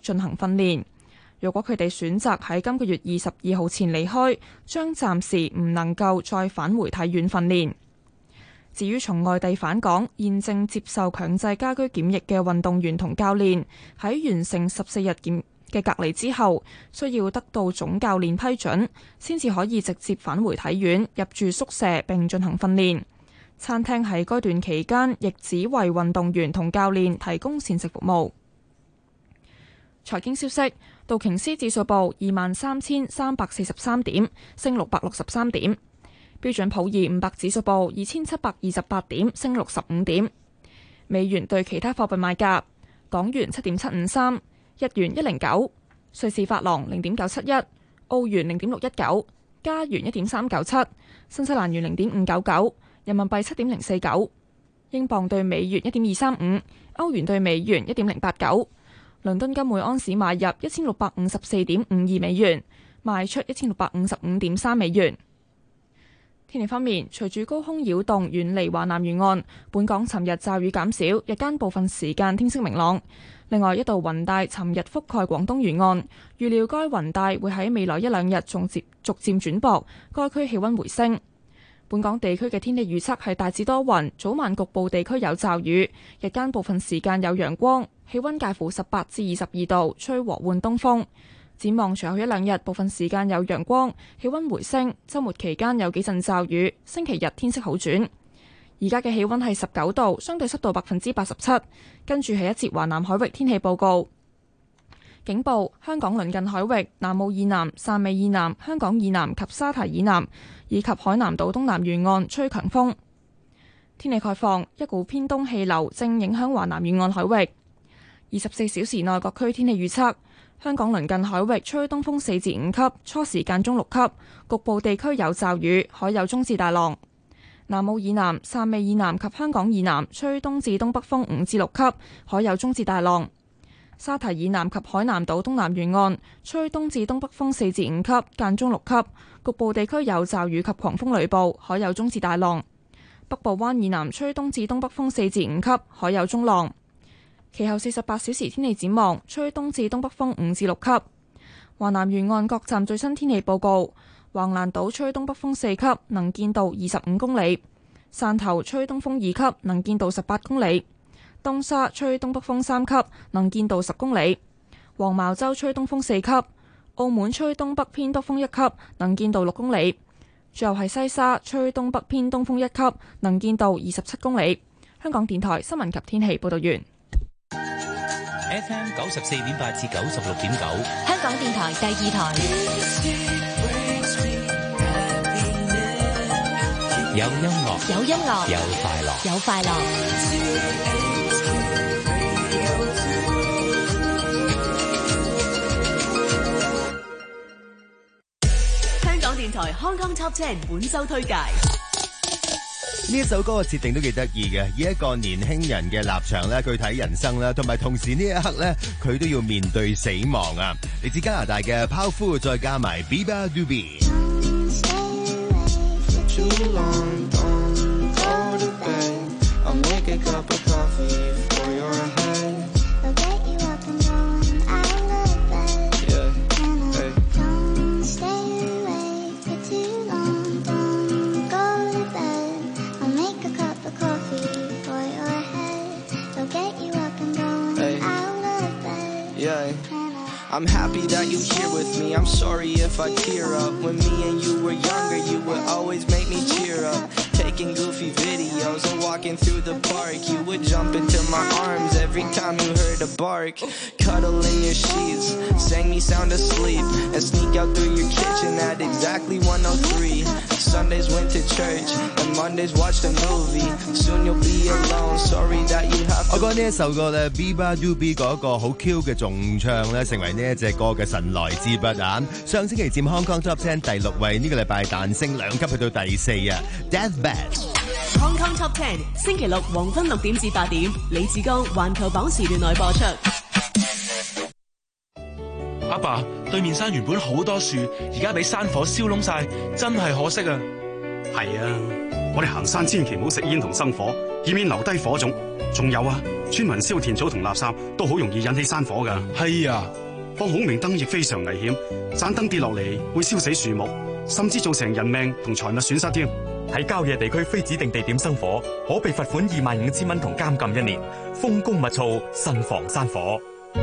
進行訓練。如果佢哋選擇喺今個月22號前離開，將暫時唔能夠再返回體院訓練。至於從外地返港現正接受強制家居檢疫嘅運動員同教練，喺完成14日嘅隔離之後，需要得到總教練批准，先至可以直接返回體院入住宿舍並進行訓練。餐廳喺該段期間亦只為運動員同教練提供膳食服務。財經消息，道瓊斯指數報23,343點，升663點。標準普爾500指數報2728點，升65點。美元對其他貨幣賣價：港元7.753，日元109，瑞士法郎0.971，澳元0.619，加元1.397，新西蘭元0.599，人民幣7.049，英鎊對美元1.235，歐元對美元1.089。倫敦金每安士買入1654.52美元，賣出1655.3美元。天氣方面，隨住高空擾動遠離華南沿岸，本港尋日驟雨減少，日間部分時間天色明朗。另外，一道雲帶尋日覆蓋廣東沿岸，預料該雲帶會喺未來一兩日逐漸轉薄，該區氣溫回升。本港地區嘅天氣預測係大致多雲，早晚局部地區有驟雨，日間部分時間有陽光，氣溫介乎18至22度，吹和緩東風。展望隨後一兩日，部分時間有陽光，氣溫回升。週末期間有幾陣驟雨，星期日天色好轉。而家嘅氣溫係19度，相對濕度87%。跟住係一節華南海域天氣報告。警報：香港鄰近海域、南澳以南、汕尾以南、香港以南及沙堤以南，以及海南島東南沿岸吹強風。天氣概況：一股偏東氣流正影響華南沿岸海域。24小時內各區天氣預測：香港鄰近海域吹東風4至5級，初時間中6級，局部地區有驟雨，海有中至大浪。南澳以南、汕尾以南及香港以南吹東至東北風5至6級，海有中至大浪。沙堤以南及海南島東南沿岸吹東至東北風4至5級，間中6級，局部地區有驟雨及狂風雷暴，海有中至大浪。北部灣以南吹東至東北風4至5級，海有中浪。其後48小時天氣展望，吹東至東北風5至6級。華南沿岸各站最新天氣報告：橫瀾島吹東北風4級，能見度25公里；汕頭吹東風2級，能見度18公里；東沙吹東北風3級，能見度10公里；黃茅洲吹東風4級；澳門吹東北偏東風1級，能見度6公里；最後係西沙吹東北偏東風1級，能見度27公里。香港電台新聞及天氣報道完。 FM 94.8至96.9， 香港電台第二台。 有音樂， 有音樂， 有快樂， 有快樂。香港電台 Hong Kong Top 10本周推介。 呢一首歌嘅設定都幾得意嘅，以一個年輕人嘅立場咧，去睇人生啦，同埋同時呢一刻咧，佢都要面對死亡啊！嚟自加拿大嘅 Powerful， 再加埋 Biba Doobie。 I'm happy that you're here with me. I'm sorry if I tear up. When me and you were younger, you would always make me cheer up. Taking goofy videos and walking through the park. You would jump into my arms every time you heard a bark. Cuddle in your sheets, sang me sound asleep, and sneak out through your kitchen at exactly 1:03. Sundays went to church, and Mondays watched a movie. Soon you'll be alone. Sorry that you have to. 我覺得呢一首歌咧 ，Biba Doobie 嗰個好 Q 嘅重唱咧，成為呢一隻歌嘅神來之筆啊！上星期佔 Hong Kong Top 10第6位，呢個禮拜彈升2級去到第4啊 ！Deathbed。Hong Kong Top 10星期六黃昏6點至8點，李志剛環球榜時段內播出。 阿爸，對面山原本好多樹，而家俾山火燒燶晒，真係可惜啊！ 係啊，我哋行山千祈唔好食煙同生火，以免留低火種。仲有啊， 村民燒田草同垃圾都好容易引起山火㗎。 係啊， 放孔明燈亦非常危險，盞燈跌落嚟會燒死樹木，甚至造成人命同財物損失添。 喺郊野地區非指定地點生火，可被罰款25,000蚊同監禁1年。風高物燥，慎防山火。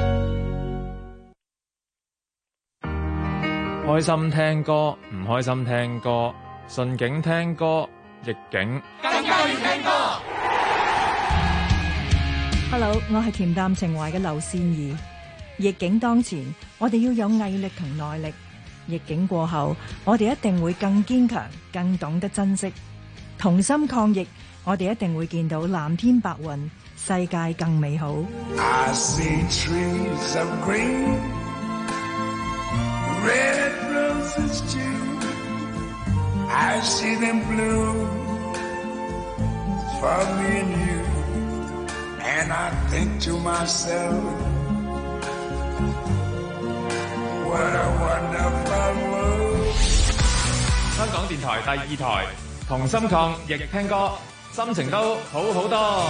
開心聽歌，唔開心聽歌，順境聽歌，逆境更加要聽歌。 Hello， 我係恬淡情懷嘅劉善儀。逆境當前，我哋要有毅力同耐力；逆境過後，我哋一定會更堅強，更懂得珍惜。同心抗疫，我哋一定會見到藍天白雲，世界更美好。 I see trees of green, red roses too. I see them blue for me and you. And I think to myself, what a wonderful world. 香港電台第2台，同心抗疫聽歌，心情都好好多。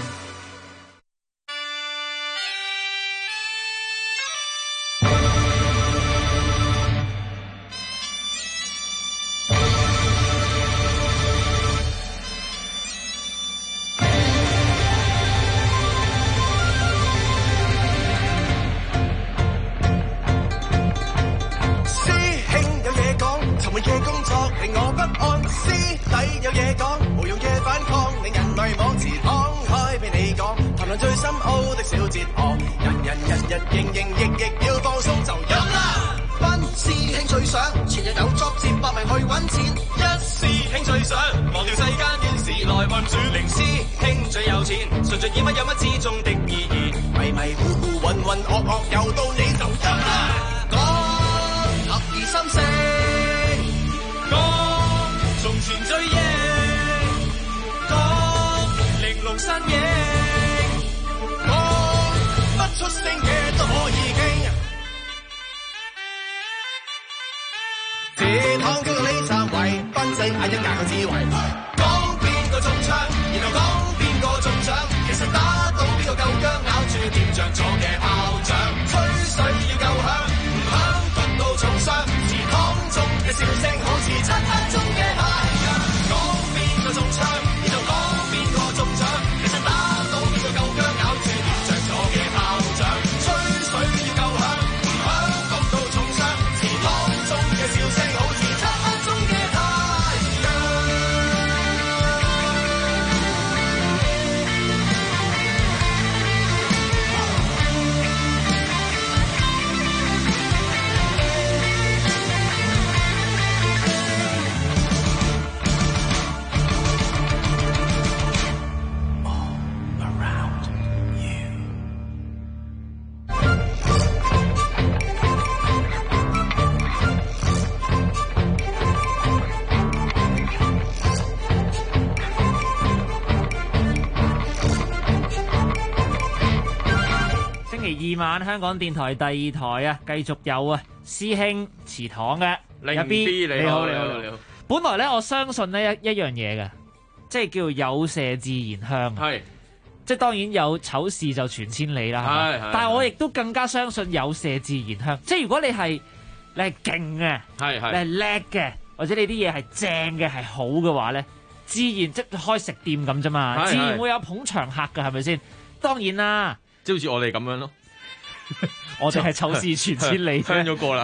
2晚香港電台第2台啊，繼續有啊師兄祠堂嘅阿 B， 你好。 本來咧，我相信咧一樣嘢嘅，即係叫有麝自然香。 係， 即係當然有醜事就傳千里啦。係，但係我亦都更加相信有麝自然香。即係如果你係勁嘅，你係叻嘅，或者你啲嘢係正嘅係好嘅話咧，自然即係開食店咁啫嘛，自然會有捧場客嘅，係咪先？當然啦， 即係好似我哋咁樣咯。 我哋係醜事傳千里， 聽咗過啦。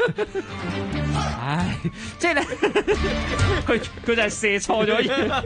唉，即係咧，佢就係射錯咗嘢。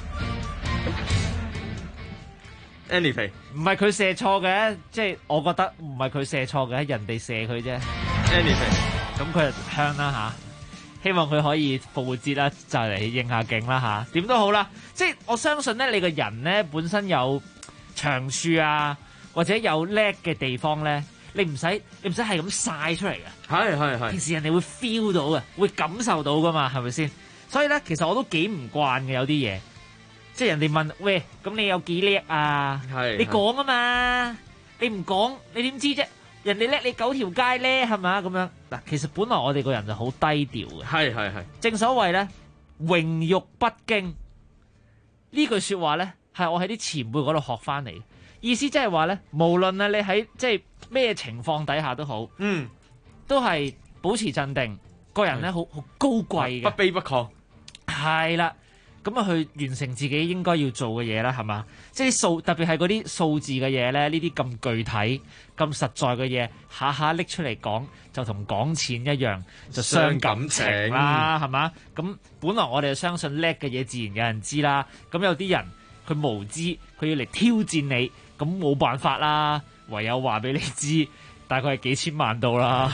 Anyway， 唔係佢射錯嘅，即係我覺得唔係佢射錯嘅，人哋射佢啫。 Anyway， 咁佢就香啦吓，希望佢可以復活節啦，就嚟應下景啦吓。點都好啦，即係我相信咧，你個人咧本身有長處啊，或者有叻嘅地方咧，你唔使係咁晒出嚟嘅。係。平時人哋會 feel 到嘅，會感受到噶嘛，係咪先？所以咧，其實我都幾唔慣嘅有啲嘢，即係人哋問喂，咁你有幾叻啊？你講啊嘛，你唔講你點知啫？人哋叻你9條街咧，係咪？咁樣嗱，其實本來我哋個人就好低調嘅。係。正所謂咧，榮辱不驚呢句說話咧，係我喺啲前輩嗰度學翻嚟。 意思即係話咧，無論啊你喺即係咩情況底下都好，都係保持鎮定，個人咧好高貴嘅， 不卑不亢。 係啦。咁啊，去完成自己應該要做嘅嘢啦，係嘛？即係數，特別係嗰啲數字嘅嘢咧，呢啲咁具體、咁實在嘅嘢，下下拎出嚟講，就同講錢一樣，就傷感情啦，係嘛？咁本來我哋就相信叻嘅嘢，自然有人知啦。咁有啲人佢無知，佢要嚟挑戰你，咁冇辦法啦，唯有話俾你知，大概係幾千萬到啦。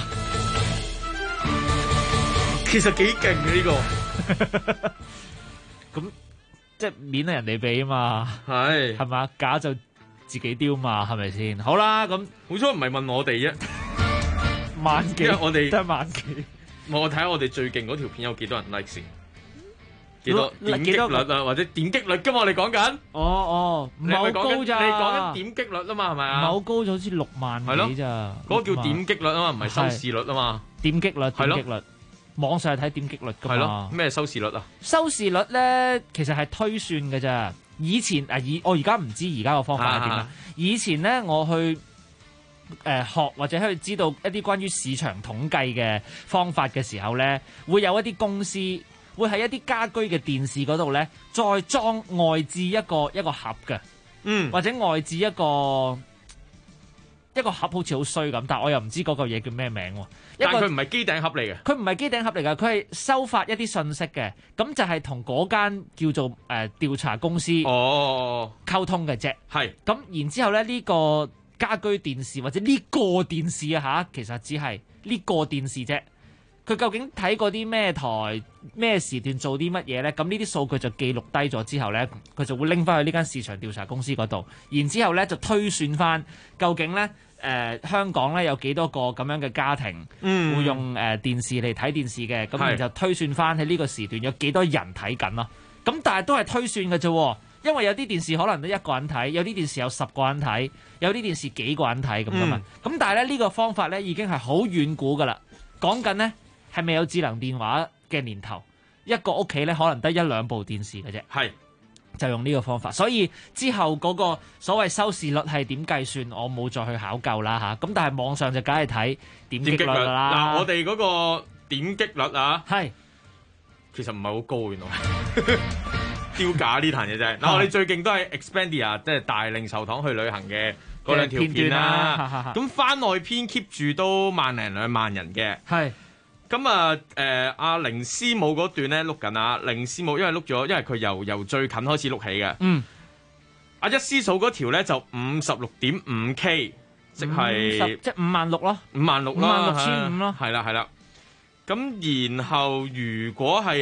其實幾勁嘅呢個。 咁即係免係人哋俾啊嘛，係嘛，假就自己丟嘛，係咪先？好啦，咁好彩唔係問我哋啫， 萬幾， 因為我哋得萬幾。 我睇下我哋最勁嗰條片有幾多人 like 先，幾多點擊率啊，或者點擊率噶嘛？我哋講緊。 哦，唔係好高咋？ 你講緊點擊率啊嘛，係咪啊？ 唔係好高，就好似6萬幾咋？ 嗰個叫點擊率啊嘛，唔係收視率啊嘛。 點擊率，點擊率。網上係睇點擊率㗎嘛？係咯， 咩收視率啊？ 收視率咧，其實係推算嘅咋。以前我而家唔知而家個方法係點啦。以前咧，我去學或者去知道一啲關於市場統計嘅方法嘅時候咧，會有一啲公司會喺一啲家居嘅電視嗰度咧，再裝外置一個盒嘅，或者外置一個盒好似好衰咁，但係我又唔知嗰個嘢叫咩名喎。 但係佢唔係機頂盒嚟嘅， 佢唔係機頂盒嚟㗎，佢係收發一啲信息嘅，咁就係同嗰間叫做調查公司溝通嘅啫。係咁，然之後咧呢個家居電視或者呢個電視啊嚇，其實只係呢個電視啫。佢究竟睇過啲咩台、咩時段做啲乜嘢咧？咁呢啲數據就記錄低咗之後咧，佢就會拎翻去呢間市場調查公司嗰度，然之後咧就推算翻究竟咧。香港咧有幾多個咁樣嘅家庭會用電視嚟睇電視嘅，咁然後就推算翻喺呢個時段有幾多人睇緊咯。咁但係都係推算嘅啫，因為有啲電視可能都一個人睇，有啲電視有10個人睇，有啲電視幾個人睇咁噶嘛。咁但係咧呢個方法咧已經係好遠古噶啦。講緊呢係未有智能電話嘅年頭，一個屋企咧可能得1-2部電視嘅啫。係。就用呢個方法，所以之後嗰個所謂收視率係點計算，我冇再去考究啦嚇。咁但係網上就梗係睇點擊率啦。 嗱，我哋嗰個點擊率啊，係其實唔係好高原來，丟架呢壇嘢啫。嗱，我哋最勁都係 Expedia， 即係大令壽堂去旅行嘅嗰兩條片啦。咁番外篇 keep 住都1零2萬人嘅。係。咁啊，阿凌師母嗰段咧碌緊啊，凌師母因為碌咗，因為佢由最近開始碌起嘅。阿一師嫂嗰條咧就56.5K， 即係即係56000咯 ，56000啦 ，56500咯， 係啦。咁然後如果係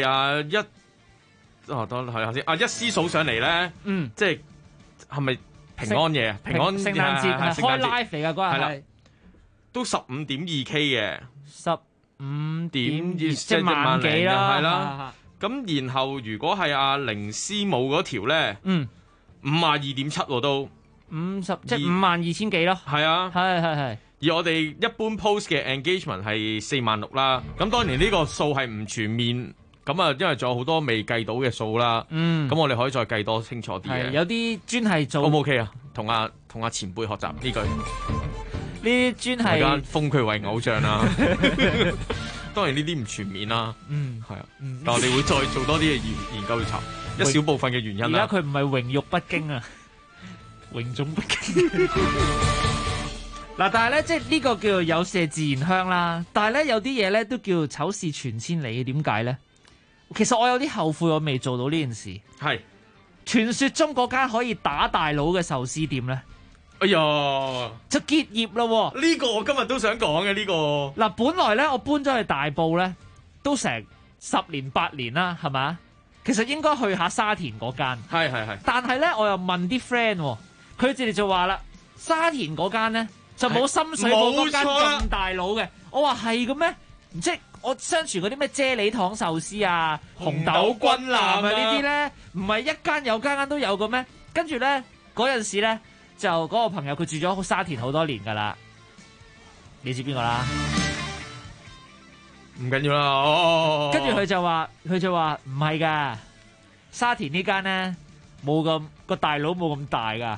等係先，阿一師嫂上嚟咧，即係咪平安夜啊？平安聖誕節係開 live 嚟㗎嗰日係， 都15.2K 嘅 15.2 即係 1萬幾啦， 係啦。咁然後如果係阿凌師母嗰條咧，52.7都 50即係52000幾咯。 係啊， 係。 而我哋一般 post 嘅 engagement 係46000啦。咁當然呢個數係唔全面，咁啊因為仲有好多未計到嘅數啦。咁我哋可以再計多清楚啲嘅。 有啲專係做 O 唔 OK 啊？同阿前輩學習呢句。 呢啲專係大家封佢為偶像啦。當然呢啲唔全面啦。係啊。但我哋會再做多啲嘅研究調查，一小部分嘅原因啦。 而家佢唔係榮辱不驚啊，榮種不驚。嗱，但係咧，即係呢個叫做有麝自然香啦。但係咧，有啲嘢咧都叫醜事傳千里。點解咧？其實我有啲後悔，我未做到呢件事。係傳說中嗰間可以打大佬嘅壽司店咧。 哎呀， 就結業咯！ 呢個我今日都想講嘅呢個。 嗱，本來咧我搬咗去大埔咧，都成10年8年啦，係咪？其實應該去下沙田嗰間。係。但係咧，我又問啲 friend，佢哋就話啦，沙田嗰間咧就冇深水埗嗰間咁大佬嘅。我話係嘅咩？即係我相傳嗰啲咩啫喱糖壽司啊、紅豆軍艦啊呢啲咧，唔係一間有間都有嘅咩？跟住咧嗰陣時咧。就嗰個朋友佢住咗沙田好多年噶啦，你知邊個啦？ 唔緊要啦， 跟住佢就話唔係噶，沙田呢間咧冇咁個大佬冇咁大噶，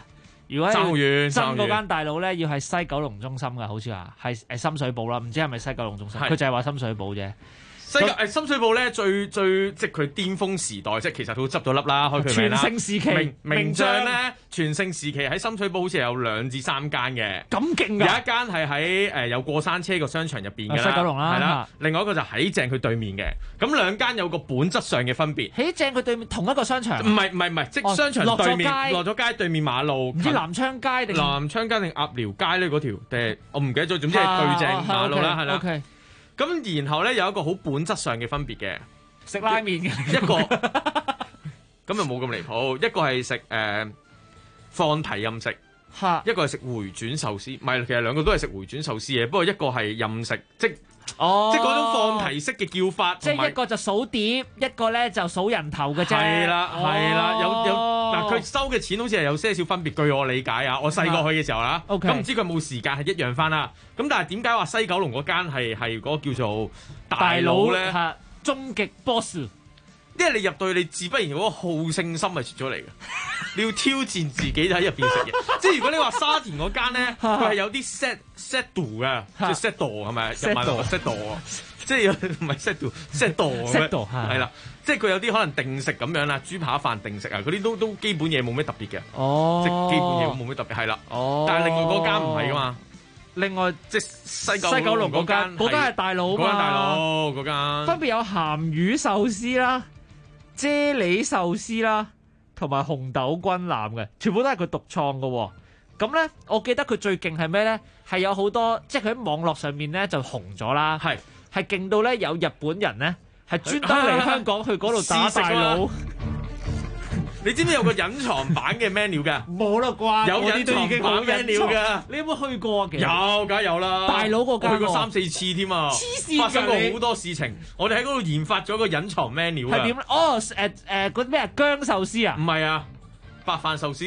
如果爭好遠真嗰爭好遠間大佬咧，要係西九龍中心嘅，好似話係深水埗啦，唔知係咪西九龍中心？ 係佢就係話深水埗啫。 深水埗咧最即係佢巔峰時代，即係其實佢都執咗笠啦，開佢名啦。 全盛時期名將咧，全盛時期喺深水埗好似有2至3間嘅。 咁勁㗎！ 有一間係喺有過山車個商場入邊嘅啦， 西九龍啦係啦嚇。 另外一個就喺正佢對面嘅。咁兩間有個本質上嘅分別。 喺正佢對面同一個商場。 唔係，即係商場對面落咗街對面馬路。 唔知南昌街定南昌街定鴨寮街咧嗰條我唔記得咗，總之係對正馬路啦，係啦。 OK。 咁然後咧有一個好本質上嘅分別嘅， 食拉麵嘅一個，咁就冇咁離譜。一個係食放題任食，一個係食回轉壽司。唔係，其實兩個都係食回轉壽司嘅，不過一個係任食，即係嗰種放題式嘅叫法。 即係一個就數碟，一個咧就數人頭嘅啫。 係啦，有嗱，佢收嘅錢好似係有些少分別。據我理解啊，我細個去嘅時候啦，咁唔知佢冇時間係一樣翻啦。咁但係點解話西九龍嗰間係嗰個叫做大佬咧？ 終極 boss。 因為你入到去，你自不然嗰個好勝心係出咗嚟嘅。你要挑戰自己喺入邊食嘢。即係如果你話沙田嗰間咧，佢係有啲 set do 嘅，即係 set do 係咪？日文 set do 即係唔係 set do，set do 係啦。即係佢有啲可能定食咁樣啦，豬扒飯定食啊，嗰啲都基本嘢冇咩特別嘅。即係基本嘢冇咩特別係啦。但係另外嗰間唔係噶嘛。另外即係西九龍嗰間係大佬嘛。 嗰間大佬嗰間分別有鹹魚壽司啦、啫喱壽司啦，同埋紅豆軍艦嘅，全部都係佢獨創嘅。咁咧，我記得佢最勁係咩咧？係有好多，即係佢喺網絡上面咧就紅咗啦。係勁到咧有日本人咧係專登嚟香港去嗰度打大佬。 你知唔知有個隱藏版嘅 menu 㗎？ 冇啦啩， 有隱藏版 menu 㗎。 你有冇去過啊？其實有，梗係有啦。 大佬嗰間我去過3-4次添啊！ 黐線㗎， 發生過好多事情。我哋喺嗰度研發咗個隱藏 menu 係點咧？哦，嗰啲咩啊？薑壽司啊？ 唔係啊，白飯壽司。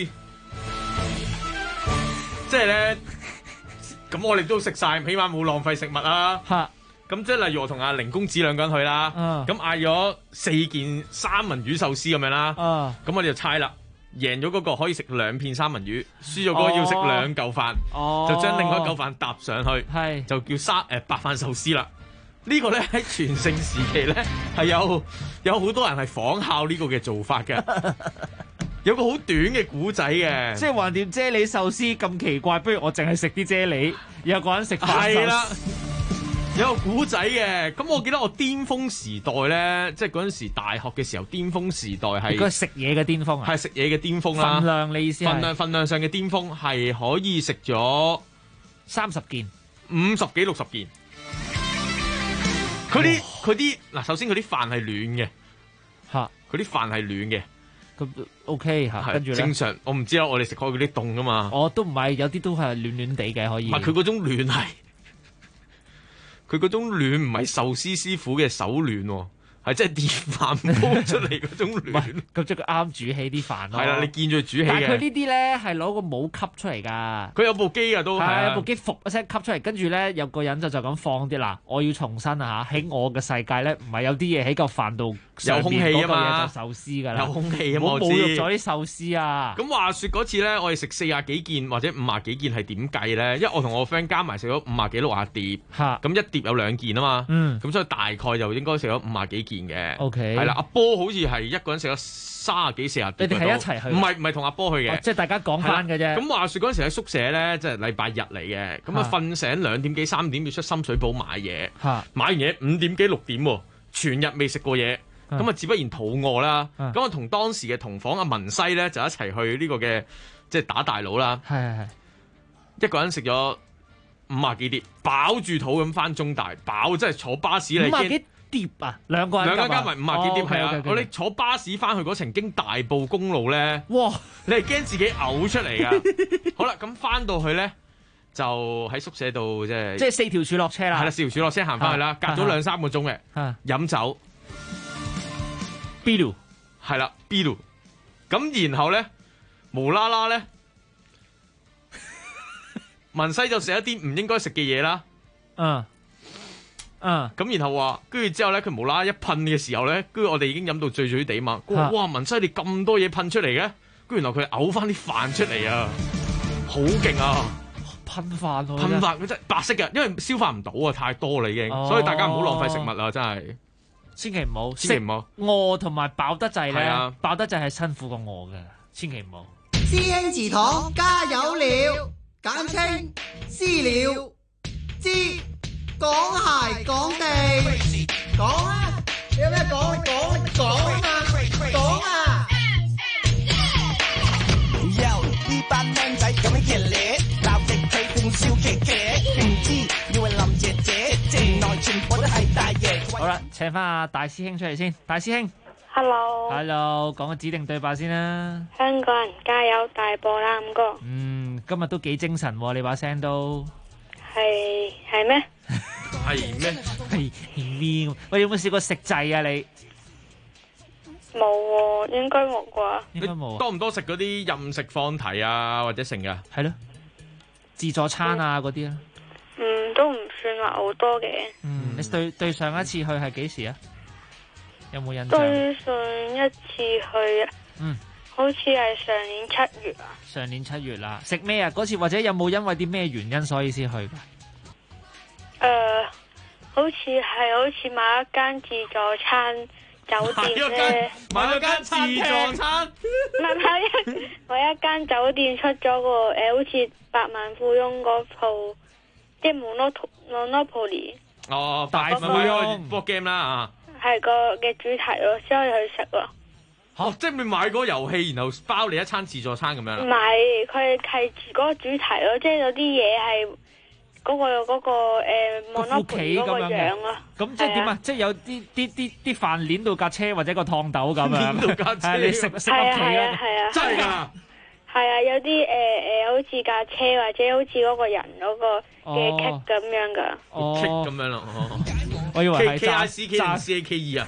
即係咧，咁我哋都食晒，起碼冇浪費食物啊。嚇！咁即係例如我同阿凌公子兩個人去啦，咁嗌咗4件三文魚壽司咁樣啦，咁我哋就猜啦，贏咗嗰個可以食2片三文魚，輸咗嗰個要食2嚿飯，就將另外一嚿飯搭上去，就叫白飯壽司啦。呢個咧喺全盛時期咧係有好多人係仿效呢個嘅做法嘅。有個好短嘅古仔嘅， 即係橫掂啫喱壽司咁奇怪，不如我淨係食啲啫喱，有個人食飯壽司。 係啦。有個古仔嘅，咁我記得我巔峰時代咧，即係嗰陣時大學嘅時候，巔峰時代係嗰個食嘢嘅巔峰啊， 係食嘢嘅巔峰啦。 份量你意思係？ 份量上嘅巔峰係可以食咗 30件、 50幾、60件。佢啲嗱，首先佢啲飯係暖嘅， 嚇，佢啲飯係暖嘅， 咁 OK 嚇，跟住正常。我唔知啦，我哋食開嗰啲凍噶嘛。 我都唔係，有啲都係暖暖地嘅可以。 唔係佢嗰種暖係。佢嗰種暖唔係壽司師傅嘅手暖喎，係真係電飯煲出嚟嗰種暖。 咁即係佢啱煮起啲飯咯。 係啦，你見住煮起嘅。 但係佢呢啲咧係攞個帽吸出嚟㗎。 佢有部機啊，都係有部機伏一聲吸出嚟，跟住咧有個人就咁放啲嗱，我要重申啊嚇，喺我嘅世界咧唔係有啲嘢喺嚿飯度有空氣啊嘛， 就壽司㗎啦。 有空氣啊嘛， 我侮辱咗啲壽司啊。 咁話説嗰次咧，我哋食40幾件或者50幾件係點計咧？因為我同我 friend 加埋食咗50幾60碟，咁一碟有2件啊嘛，咁所以大概就應該食咗50幾件嘅。 OK， 係啦，阿波好似係一個人食咗30幾40碟。 你哋係一齊去？ 唔係同阿波去嘅， 即係大家講翻嘅啫。 咁話説嗰陣時喺宿舍咧，即係禮拜日嚟嘅，咁啊瞓醒2點幾3點要出深水埗買嘢，買完嘢5點幾6點喎，全日未食過嘢。咁啊，自不然肚餓啦。咁我同當時嘅同房阿文西咧，就一齊去呢個嘅即係打大佬啦。 係一個人食咗50幾碟，飽住肚咁翻中大，飽即係坐巴士嚟。 50幾碟啊，兩個人加埋50幾碟係啊！我哋坐巴士翻去嗰程經大埔公路咧， 哇！ 你係驚自己嘔出嚟噶。好啦，咁翻到去咧就喺宿舍度即係 4條柱落車啦。 係啦，4條柱落車行翻去啦，隔咗2-3個鐘嘅飲酒。 Bilu 係啦 ，Bilu， 咁然後咧無啦啦咧，文西就食一啲唔應該食嘅嘢啦，咁然後話，跟住之後咧，佢無啦啦一噴嘅時候咧，跟住我哋已經飲到醉地嘛，哇，文西你咁多嘢噴出嚟嘅，跟住然後佢嘔翻啲飯出嚟啊！ 好勁啊！ 噴飯喎， 噴飯佢真係白色嘅，因為消化唔到啊，太多啦已經，所以大家唔好浪費食物啦，真係。 千祈唔好， 千祈唔好餓同埋飽得滯咧， 係啊飽得滯係辛苦過餓嘅，千祈唔好。 師兄祠堂加油了，簡稱私了，知講鞋講地，講啊！你有咩講？講啊嘛，講啊！呢班僆仔咁樣熱烈，鬧極佢仲笑騎騎，唔知以為林姐姐，城內全部都係大爺。 好啦，請翻阿大師兄出嚟先，大師兄 ，Hello， 講個指定對白先啦。 香港人加油，大波啦，五哥。 今日都幾精神喎，你把聲都係咩？ 係咩？ 係咩？喂，有冇試過食滯啊你？ 冇喎，應該冇啩。 應該冇。 多唔多食嗰啲任食放題啊，或者成噶？ 係咯，自助餐啊嗰啲啊。 都唔算話好多嘅。 你對上一次去係幾時啊？有冇印象？ 對上一次去啊，好似係上年7月啊。 上年7月啦，食咩啊？嗰次或者有冇因為啲咩原因所以先去㗎？ 好似買一間自助餐酒店咧， 買咗間自助餐， 買一間酒店出咗個好似百萬富翁嗰套，即係 Monopoly。 哦，大富翁 board game 啦啊！ 係個嘅主題咯，先可以去食咯。 即係你買嗰個遊戲，然後包你一餐自助餐咁樣啦？ 唔係，佢係住嗰個主題咯，即係有啲嘢係嗰個Monopoly 嗰個樣啊。 咁即係點啊？即係有啲飯鏈到架車或者個燙斗咁樣。 鏈到架車， 你食屋企啊？ 真係㗎。係啊，有啲好似架車或者好似嗰個人嗰個嘅 cake 咁樣噶。 cake 咁樣咯。 我以為係 KICK 定 CAKE 啊？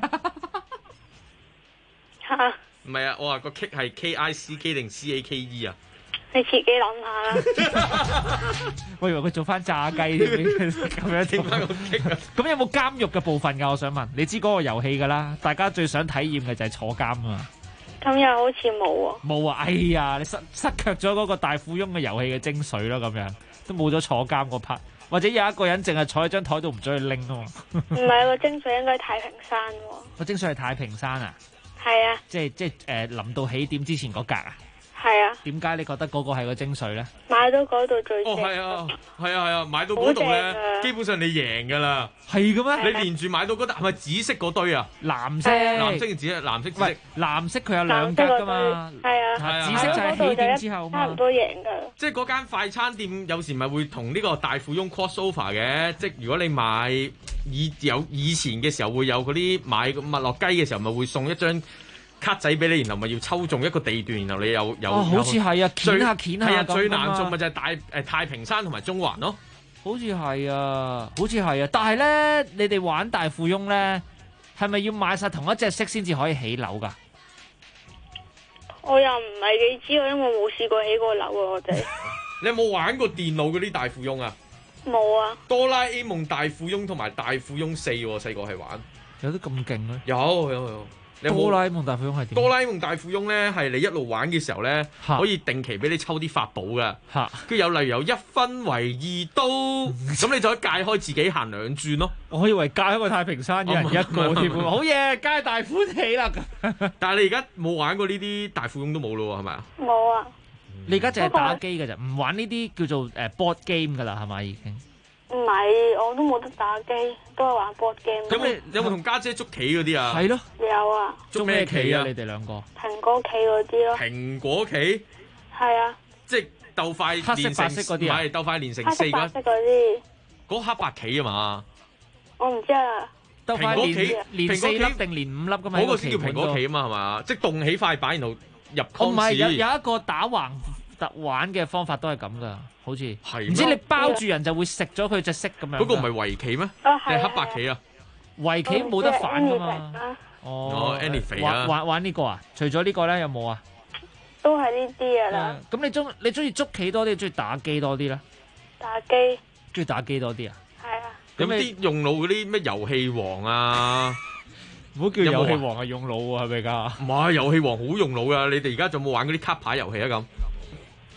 嚇！ 唔係啊，我話個 cake 係 KICK 定 CAKE 啊？ 你自己諗下啦。 我以為佢做翻炸雞添，咁樣點解個 cake 啊？咁有冇監獄嘅部分㗎？我想問，你知嗰個遊戲㗎啦，大家最想體驗嘅就係坐監啊嘛。 咁又好似冇喎。冇啊！哎呀，你失卻咗嗰個大富翁嘅遊戲嘅精髓咯，咁樣都冇咗坐監嗰 part，或者有一個人淨係坐喺張台度唔准去拎啊嘛。 唔係喎，精髓應該太平山喎。 個精髓係太平山啊？ 係啊。 即係臨到起點之前嗰格啊？ 係啊。 點解你覺得嗰個係個精髓咧？ 買到嗰度最正。 係啊，買到嗰度咧，基本上你贏㗎啦。 係嘅咩？ 你連住買到嗰笪係咪紫色嗰堆啊？ 藍色定紫色？藍色。 喂，藍色佢有兩格㗎嘛？ 係啊。 紫色就係起點之後嘛。 差唔多贏㗎。 即係嗰間快餐店有時咪會同呢個大富翁 crossover 嘅，即係如果你買以前嘅時候會有嗰啲買麥樂雞嘅時候咪會送一張卡仔俾你，然後咪要抽中一個地段，然後你有好似係啊，鉗下係啊，最難中咪就係太平山同埋中環咯。 好似係啊，但係咧，你哋玩大富翁咧，係咪要買晒同一隻色先至可以起樓㗎？ 我又唔係幾知，因為我冇試過起過樓啊，我哋。 你有冇玩過電腦嗰啲大富翁啊？ 冇啊。 哆啦 A 夢大富翁同埋大富翁4，細個係玩。 有啲咁勁咩？ 有。 哆啦 A 夢大富翁係點？ 哆啦 A 夢大富翁咧係你一路玩嘅時候咧，可以定期俾你抽啲法寶噶。跟住例如有1分為2刀，咁你就可以界開自己行2轉咯。 我以為界開個太平山，一人一個添。好嘢，皆大歡喜啦！ 但係你而家冇玩過呢啲大富翁都冇咯，係咪啊？ 冇啊！ 你而家淨係打機㗎咋，唔玩呢啲叫做board game 㗎啦，係咪已經？ 唔係，我都冇得打機，都係玩 board game。 咁你有冇同家姐捉棋嗰啲啊？ 係咯， 有啊。 捉咩棋啊？你哋兩個？ 蘋果棋嗰啲咯。 蘋果棋？ 係啊。 即係鬥快連成， 黑色白色嗰啲啊？ 唔係鬥快連成4個。 黑色白色嗰啲。 嗰黑白棋啊嘛？ 我唔知啊。 鬥快連4粒定連5粒㗎嘛？ 嗰個先叫蘋果棋啊嘛，係嘛？即係動起塊板，然後入康士。 唔係有一個打橫玩嘅方法都係咁噶，好似係。 唔知你包住人就會食咗佢隻色咁樣。 嗰個唔係圍棋咩？定係黑白棋啊？ 圍棋冇得反噶嘛。 哦 ，Annie 肥啊！ 玩呢個啊？除咗呢個咧，有冇啊？ 都係呢啲啊啦。 咁你中意捉棋多啲，中意打機多啲咧？ 打機。 中意打機多啲啊？ 係啊。 咁啲用腦嗰啲咩遊戲王啊？ 唔好叫遊戲王係用腦啊，係咪㗎？ 唔係遊戲王好用腦㗎，你哋而家仲有冇玩嗰啲卡牌遊戲啊？咁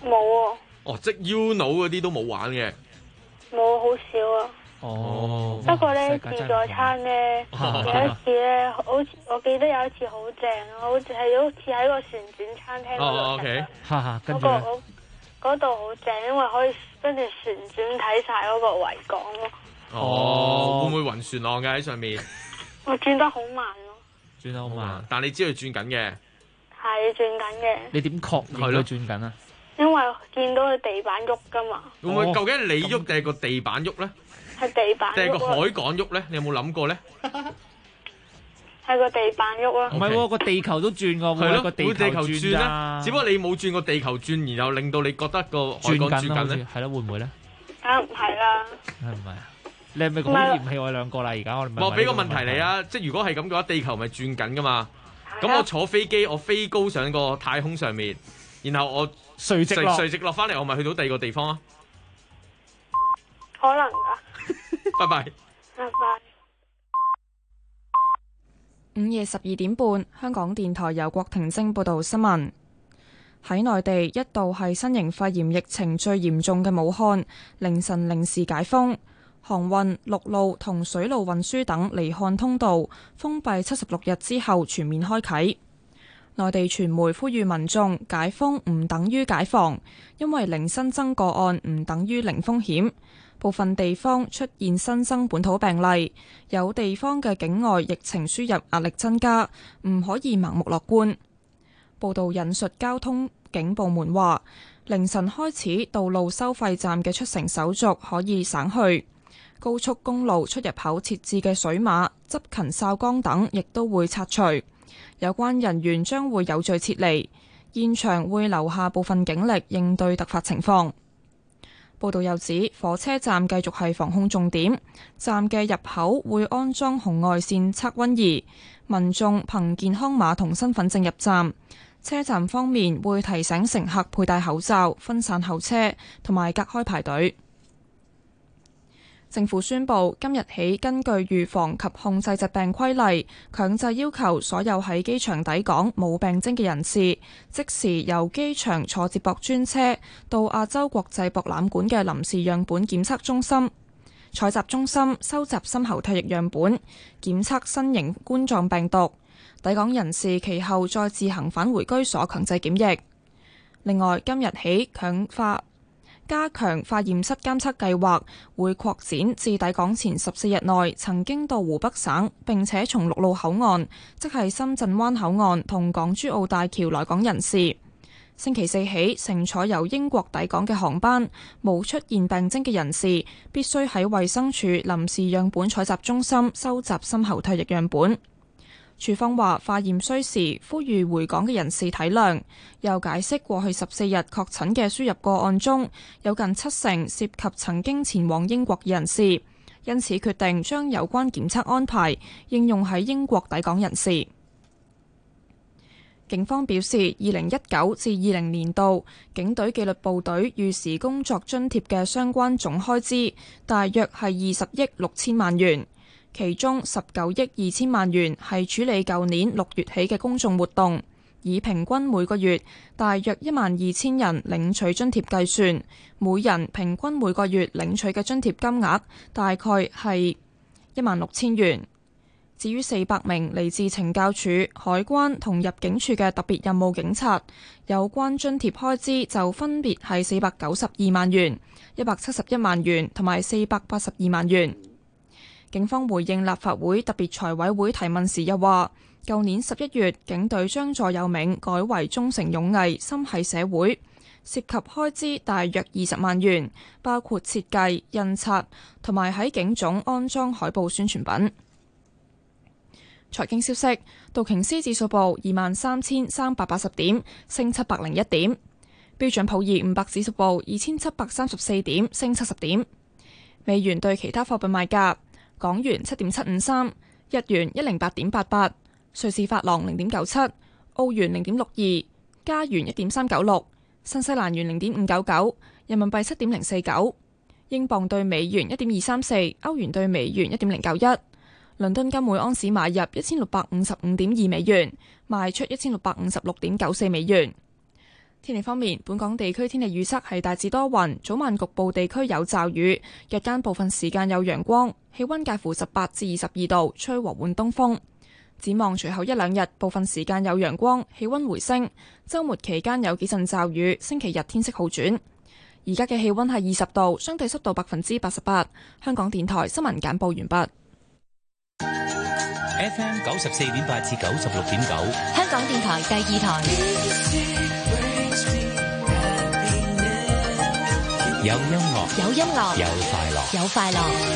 冇啊。 哦，即係 UNO 嗰啲都冇玩嘅。 冇，好少啊。 哦。 不過咧，自助餐咧，有一次咧，好似我記得有一次好正啊，好似喺個旋轉餐廳嗰度食啊。 跟住咧， 嗰度好正，因為可以跟住旋轉睇晒嗰個維港咯。 哦，會唔會暈船浪嘅喺上面？ 我轉得好慢咯。 轉得好慢， 但你知佢轉緊嘅。 係轉緊嘅。 你點確認佢轉緊啊？ 因為見到佢地板喐噶嘛。 會唔會究竟你喐定係個地板喐咧？ 係地板喐。 定係個海港喐咧？你有冇諗過咧？ 係個地板喐啊！ 唔係喎，個地球都轉㗎， 係咯， 個地球轉咧。只不過你冇轉個地球轉，然後令到你覺得個海港轉緊咧。 係咯，會唔會咧？ 梗唔係啦。 係唔係啊？你係咪好嫌棄我哋兩個啦？而家我哋我俾個問題你啊，即係如果係咁嘅話，地球咪轉緊噶嘛？咁我坐飛機，我飛高上個太空上面，然後我垂直落翻嚟，我咪去到第二個地方啊？ 可能㗎。 拜拜。 拜拜。 午夜12點半，香港電台由郭婷晶報道新聞。喺內地一度係新型肺炎疫情最嚴重嘅武漢，凌晨零時解封，航運、陸路同水路運輸等離漢通道封閉76日之後全面開啟。內地傳媒呼籲民眾解封唔等於解放，因為零新增個案唔等於零風險。部分地方出現新增本土病例，有地方嘅境外疫情輸入壓力增加，唔可以盲目樂觀。報道引述交通警部門話，凌晨開始道路收費站嘅出城手續可以省去，高速公路出入口設置嘅水馬、執勤哨崗等亦都會拆除，有關人員將會有序撤離，現場會留下部分警力應對突發情況。報道又指，火車站繼續係防控重點，站嘅入口會安裝紅外線測溫儀，民眾憑健康碼同身份證入站。車站方面會提醒乘客佩戴口罩、分散候車同埋隔開排隊。政府宣布今日起根據預防及控制疾病規例，強制要求所有喺機場抵港冇病徵嘅人士，即時由機場坐接駁專車到亞洲國際博覽館嘅臨時樣本檢測中心、採集中心收集深喉唾液樣本，檢測新型冠狀病毒。抵港人士其後再自行返回居所強制檢疫。另外，今日起加強化驗室監測計劃會擴展至抵港前14日內曾經到湖北省並且從陸路口岸，即係深圳灣口岸同港珠澳大橋來港人士。星期四起，乘坐由英國抵港嘅航班，冇出現病徵嘅人士，必須喺衛生署臨時樣本採集中心收集深喉唾液樣本。署方話化驗需時，呼籲回港嘅人士體諒，又解釋過去14日確診嘅輸入個案中有近70%涉及曾經前往英國嘅人士，因此決定將有關檢測安排應用喺英國抵港人士。警方表示，2019至20年度警隊紀律部隊逾時工作津貼嘅相關總開支大約係20億6千萬元。其中19億2千萬元係處理舊年6月起嘅公眾活動，以平均每個月大約12000人領取津貼計算，每人平均每個月領取嘅津貼金額大概係16000元。至於400名嚟自懲教署、海關同入境處嘅特別任務警察，有關津貼開支就分別係492萬元、171萬元同埋482萬元。警方回應立法會特別財委會提問時又話，舊年11月警隊將座右銘改為忠誠勇毅心繫社會，涉及開支大約20萬元，包括設計、印刷同埋喺警總安裝海報宣傳品。財經消息，道瓊斯指數報23,380點，升701點；標準普爾500指數報2734點，升70點。美元對其他貨幣賣價。港元7.753，日元108.88，瑞士法郎0.97，澳元0.62，加元1.396，新西蘭元0.599，人民幣7.049，英鎊對美元1.234，歐元對美元1.091。倫敦金每盎司買入1655.2美元，賣出1656.94美元。 天氣方面，本港地區天氣預測係大致多雲，早晚局部地區有驟雨，日間部分時間有陽光，氣溫介乎18至22度，吹和緩東風。展望隨後一兩日，部分時間有陽光，氣溫回升。週末期間有幾陣驟雨，星期日天色好轉。而家嘅氣溫係20度，相對濕度88%。香港電台新聞簡報完畢。 FM 94.8至96.9， 香港電台第2台。 有音樂， 有音樂， 有快樂， 有快樂。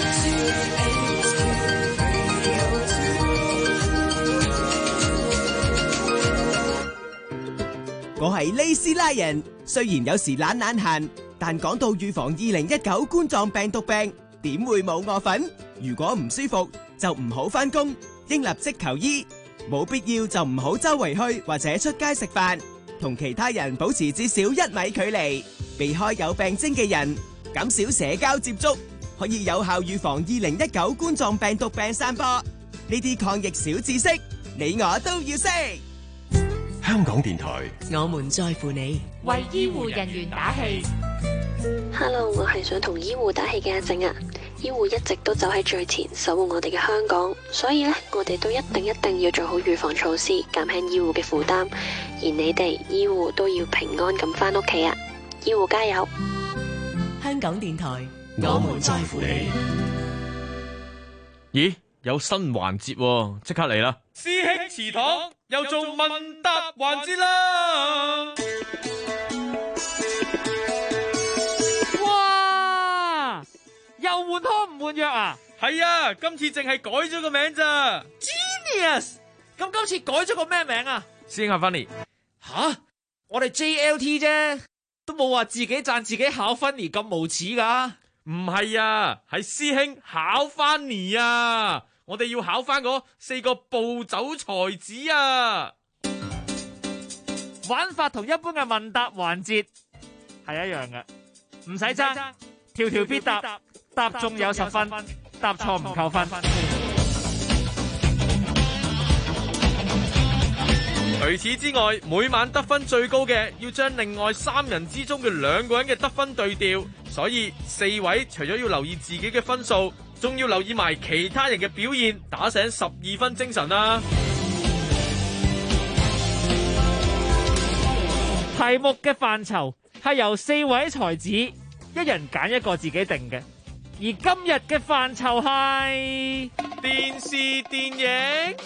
我係利斯拉人，雖然有時懶閒，但講到預防2019冠狀病毒病，點會冇我份？如果唔舒服，就唔好返工，應立即求醫。冇必要就唔好周圍去或者出街食飯，同其他人保持至少1米距離，避開有病徵嘅人，減少社交接觸，可以有效預防2019冠狀病毒病散播。呢啲抗疫小知識，你我都要識。 香港電台， 我們在乎你， 為醫護人員打氣。 Hello， 我係想同醫護打氣嘅阿靜啊！醫護一直都走喺最前，守護我哋嘅香港，所以呢，我哋都一定要做好預防措施，減輕醫護嘅負擔。而你哋醫護都要平安咁返屋企啊！醫護加油！ 香港電台， 我們在乎你。 咦，有新環節喎，即刻嚟啦！師兄祠堂又做問答環節啦！ 哇！又換湯唔換藥啊？ 係啊，今次淨係改咗個名咋。 Genius！ 咁今次改咗個咩名啊？ 師兄阿 Funny， 吓？我哋 JLT 啫，都冇話自己讚自己考 Funny 咁無恥噶。 唔係啊，係師兄考 Funny 啊！我哋要考翻嗰4個暴走才子啊！ 玩法同一般嘅問答環節係一樣嘅，唔使爭，條條必答，答中有10分，答錯唔扣分。 除此之外，每晚得分最高嘅要將另外3人之中嘅2個人嘅得分對調，所以4位除咗要留意自己嘅分數，仲要留意埋其他人嘅表現，打醒12分精神啊！ 題目嘅範疇係由4位才子一人揀一個自己定嘅，而今日嘅範疇係電視電影。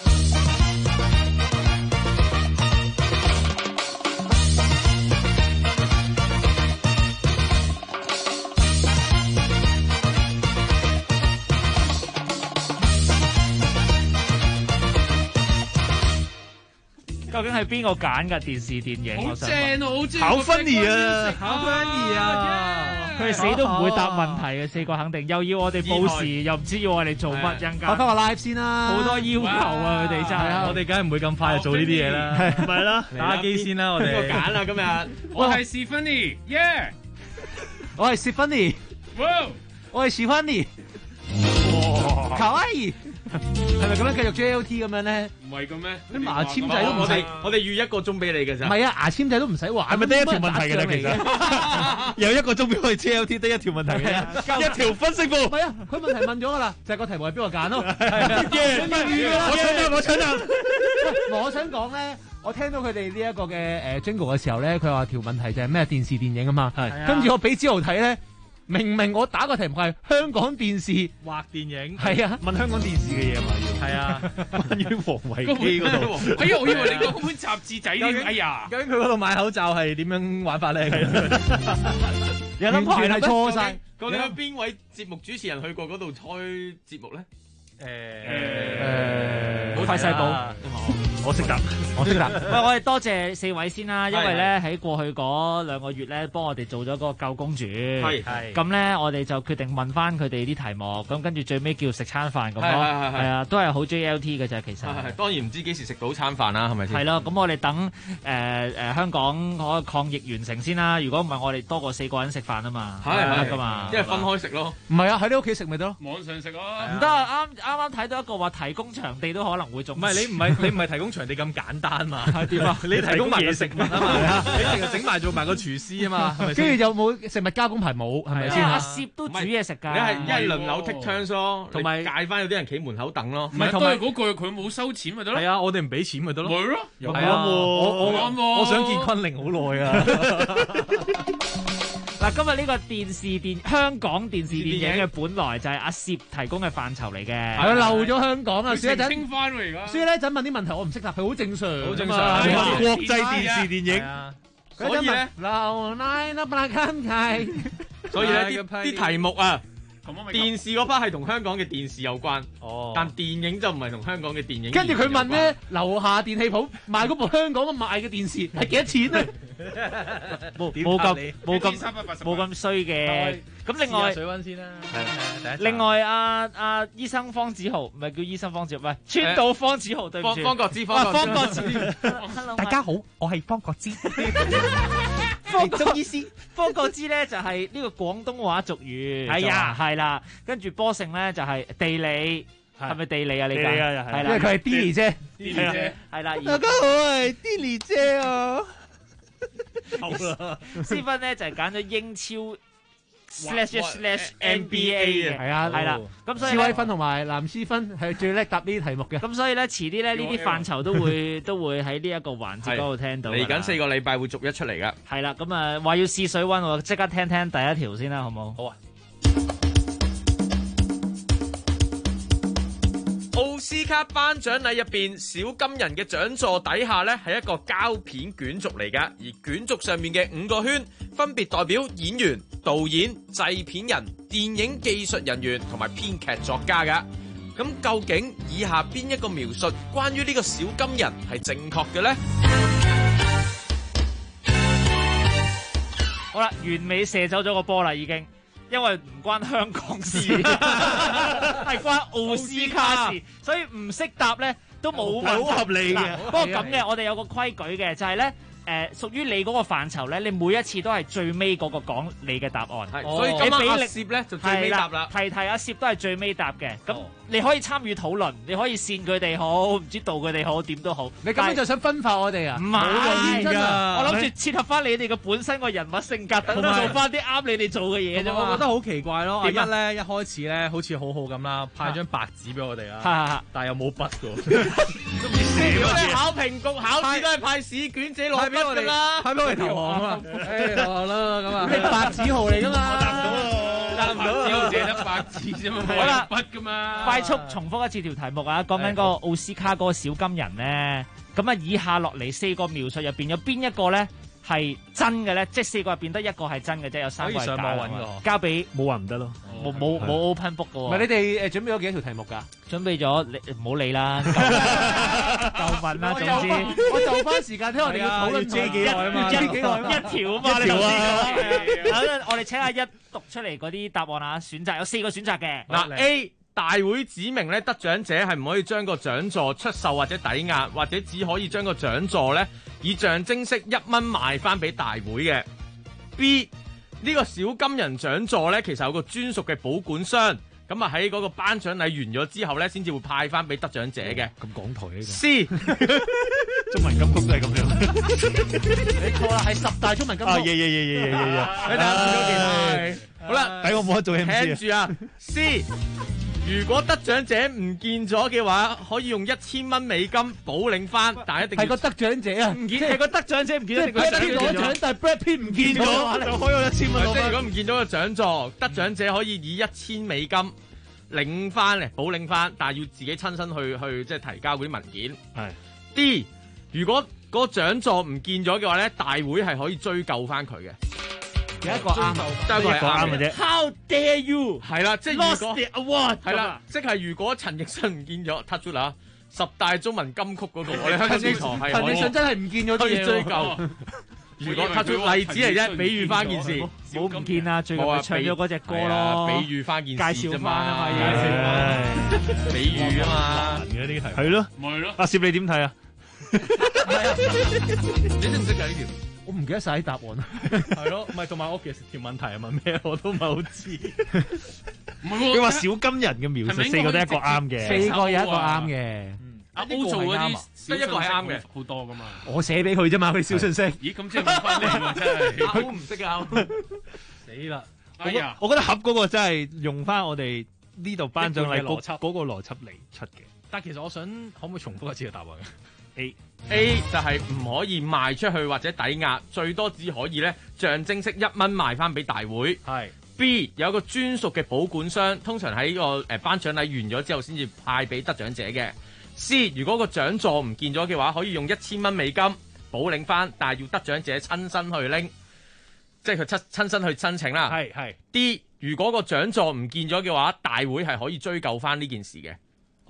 究竟係邊個揀㗎電視電影？ 好正啊，好正！ 考 Funny 啊， 考 Funny 啊！ 佢哋死都唔會答問題嘅，4個肯定又要我哋報時，又唔知要我哋做乜，陣間開翻個 live 先啦， 好多要求啊！佢哋真係， 我哋梗係唔會咁快就做呢啲嘢啦， 係咪啦？ 打機先啦，我哋。 邊個揀啦？今日我係 Stephanie，yeah， 我係 Stephanie， 我係 Stephanie， 哇，卡哇伊。係咪咁樣繼續 JLT 咁樣咧？ 唔係咁咩？ 啲牙籤仔都唔使， 我哋預1個鐘俾你嘅咋？ 唔係啊，牙籤仔都唔使玩，係咪得一條問題嘅咧？其實有1個鐘俾我哋 JLT 得1條問題嘅，一條分析簿。唔係啊，佢問題問咗噶啦，就係個題目係邊個揀咯？我搶啊！我想講咧，我聽到佢哋呢一個嘅jingle 嘅時候咧，佢話條問題就係咩電視電影啊嘛，跟住我俾子豪睇咧。明明我打個題目係香港電視或電影， 係啊，問香港電視嘅嘢嘛要，係啊，關於王維基嗰度。 哎呀，我以為你嗰本雜誌仔添，哎呀， 究竟佢嗰度買口罩係點樣玩法咧？有諗排係錯晒。 究竟有邊位節目主持人去過嗰度開節目咧？ 快細寶， 我識答，我識答。 喂，我哋多謝4位先啦，因為咧喺過去嗰2個月咧，幫我哋做咗嗰個救公主。係。咁咧，我哋就決定問翻佢哋啲題目，咁跟住最尾叫食餐飯咁咯。係啊，都係好 JLT 嘅啫，其實。係。 當然唔知幾時食到餐飯啦，係咪先？ 係咯，咁我哋等香港嗰個抗疫完成先啦。如果唔係，我哋多過4個人食飯啊嘛。係㗎嘛。 因為分開食咯。 唔係啊，喺你屋企食咪得咯。 網上食咯。 唔得啊！啱睇到一個話提供場地都可能會中。 唔係你唔係提供工場地咁簡單嘛？ 點啊？ 你提供埋個食物啊嘛，你淨係整埋做埋個廚師啊嘛，係咪先？ 跟住有冇食物加工牌冇？係咪先？ 阿攝都煮嘢食㗎。 你係一係輪流 take turns 咯，同埋戒翻有啲人企門口等咯。 唔係，都係嗰句，佢冇收錢咪得咯。 係啊，我哋唔俾錢咪得咯。 咪咯， 係啊，我想見昆凌好耐啊。 嗱，今日呢個香港電視電影嘅本來就係阿攝提供嘅範疇嚟嘅， 係漏咗香港啊！ 澄清翻喎而家。 所以咧，陣問啲問題我唔識答，佢好正常， 好正常。 國際電視電影， 所以咧，所以咧啲題目啊。電視嗰 part 係同香港嘅電視有關，但電影就唔係同香港嘅電影。 跟住佢問咧，樓下電器鋪賣嗰部香港賣嘅電視係幾多錢咧？ 冇咁衰嘅。咁另外水溫先啦， 另外阿醫生方子豪，唔係叫醫生方子豪，唔係川島方子豪，對唔住。 方國芝。 大家好，我係方國芝。中醫師方國芝咧就係呢個廣東話俗語，係啊，係啦。跟住波勝咧就係地理，係咪地理啊？你講係啦， 因為佢係 Dilly 姐 ，Dilly姐係啦。 大家好，我係 Dilly 姐啊。 好啦，思芬咧就係揀咗英超//NBA 嘅， 係啊， 係啦。咁所以施威芬同埋藍思芬係最叻答呢啲題目嘅。 咁所以咧，遲啲咧呢啲範疇都會喺呢一個環節嗰度聽到。 嚟緊4個禮拜會逐一出嚟噶。 係啦，咁啊話要試水溫，我即刻聽聽第一條先啦，好唔好？ 好啊。奧斯卡頒獎禮入邊，小金人嘅獎座底下呢係一個膠片卷軸嚟噶，而卷軸上面嘅5個圈分別代表演員、導演、製片人、電影技術人員同埋編劇作家噶。咁究竟以下邊一個描述關於呢個小金人係正確嘅呢？ 好啦，完美射走咗個波啦，已經。因為唔關香港事，係關奧斯卡事，所以唔識答咧都冇問題。 好合理嘅。 不過咁嘅，我哋有個規矩嘅，就係咧。屬於你嗰個範疇咧，你每一次都係最尾嗰個講你嘅答案。 所以今晚阿攝咧就最尾答啦。 提阿攝都係最尾答嘅。咁你可以參與討論，你可以扇佢哋好，唔知道佢哋好，點都好。 你咁樣就想分化我哋啊？ 唔係㗎，我諗住切合翻你哋嘅本身個人物性格，等做翻啲啱你哋做嘅嘢啫嘛。 我覺得好奇怪咯。阿一咧一開始咧好似好好咁啦，派張白紙俾我哋啦，但係又冇筆㗎。考評局考試都係派試卷自己攞俾我哋啦，派俾我哋投降啊！投降啦咁啊！ 你白紙號嚟噶嘛？ 我答唔到，白紙號淨係得白紙啫嘛，冇筆噶嘛。 快速重複一次條題目啊！講緊嗰個奧斯卡嗰個小金人咧，咁啊以下落嚟4個描述入邊有邊一個咧係真嘅咧？即係4個入邊得一個係真嘅啫，有3個係假嘅。可以上網揾㗎。交俾冇話唔得咯，冇 open book 嘅喎。 唔係你哋準備咗幾多條題目㗎？ 準備咗，你唔好理啦，夠問啦，總之我就翻時間聽我哋要討論幾耐啊嘛，一條啊嘛，你頭先講。我哋請阿一讀出嚟嗰啲答案啊，選擇有4個選擇嘅。 嗱 A 大會指明咧得獎者係唔可以將個獎座出售或者抵押，或者只可以將個獎座咧以象徵式1蚊賣翻俾大會嘅。B 呢個小金人獎座咧其實有個專屬嘅保管箱。咁啊喺嗰個頒獎禮完咗之後咧，先至會派翻俾得獎者嘅。咁港台呢個 C 中文金曲都係咁樣。 你錯啦，係10大中文金曲。 你睇下試咗件好啦， 抵我冇得做 MC 啊。 聽住啊 C 如果得獎者唔見咗嘅話，可以用1000蚊美金補領翻，但係一定係個得獎者啊， 唔見係個得獎者唔見咗。 Brad Pitt 攞獎，但係 Brad Pitt 唔見咗， 就可以用1000蚊。即係如果唔見咗個獎座，得獎者可以以1000美金領翻嚟補領翻，但係要自己親身去即係提交嗰啲文件。係 D 如果嗰個獎座唔見咗嘅話咧，大會係可以追究翻佢嘅。 有一個啱， 得一個係啱嘅啫。 How dare you？ 係啦，即係如果 lost the award 係啦，即係如果陳奕迅唔見咗 ，touch 啦，10大中文金曲嗰個，我哋香港電台係陳奕迅真係唔見咗啲嘢， 可以追究。如果 touch 例子嚟啫，比喻翻件事， 冇唔見啊！最近咪唱咗嗰隻歌咯， 比喻翻件事啫嘛，比喻啊嘛， 嘅呢啲題係咯，咪咯。阿攝你點睇啊？ 你識唔識㗎呢條？ 我唔記得晒啲答案啦。 係咯，唔係同埋我其實條問題係問咩我都唔係好知。 唔係喎，你話小金人嘅描述4個都一個啱嘅， 4個有一個啱嘅。 阿 O 做嗰啲得一個係啱嘅， 好多噶嘛。 我寫俾佢啫嘛，佢小信息。 咦，咁即係問翻你喎，真係。 阿 O 唔識啊， 死啦！ 哎呀，我覺得盒嗰個真係用翻我哋呢度頒獎禮嗰個邏輯嚟出嘅。 但其實我想可唔可以重複一次個答案 ？A 就係唔可以賣出去或者抵押，最多只可以咧象徵式1蚊賣翻俾大會。 係。 B 有一個專屬嘅保管箱，通常喺個頒獎禮完咗之後先至派俾得獎者嘅。C 如果個獎座唔見咗嘅話，可以用1000蚊美金保領翻，但係要得獎者親身去拎，即係佢親身去申請啦。 係。 D 如果個獎座唔見咗嘅話，大會係可以追究翻呢件事嘅。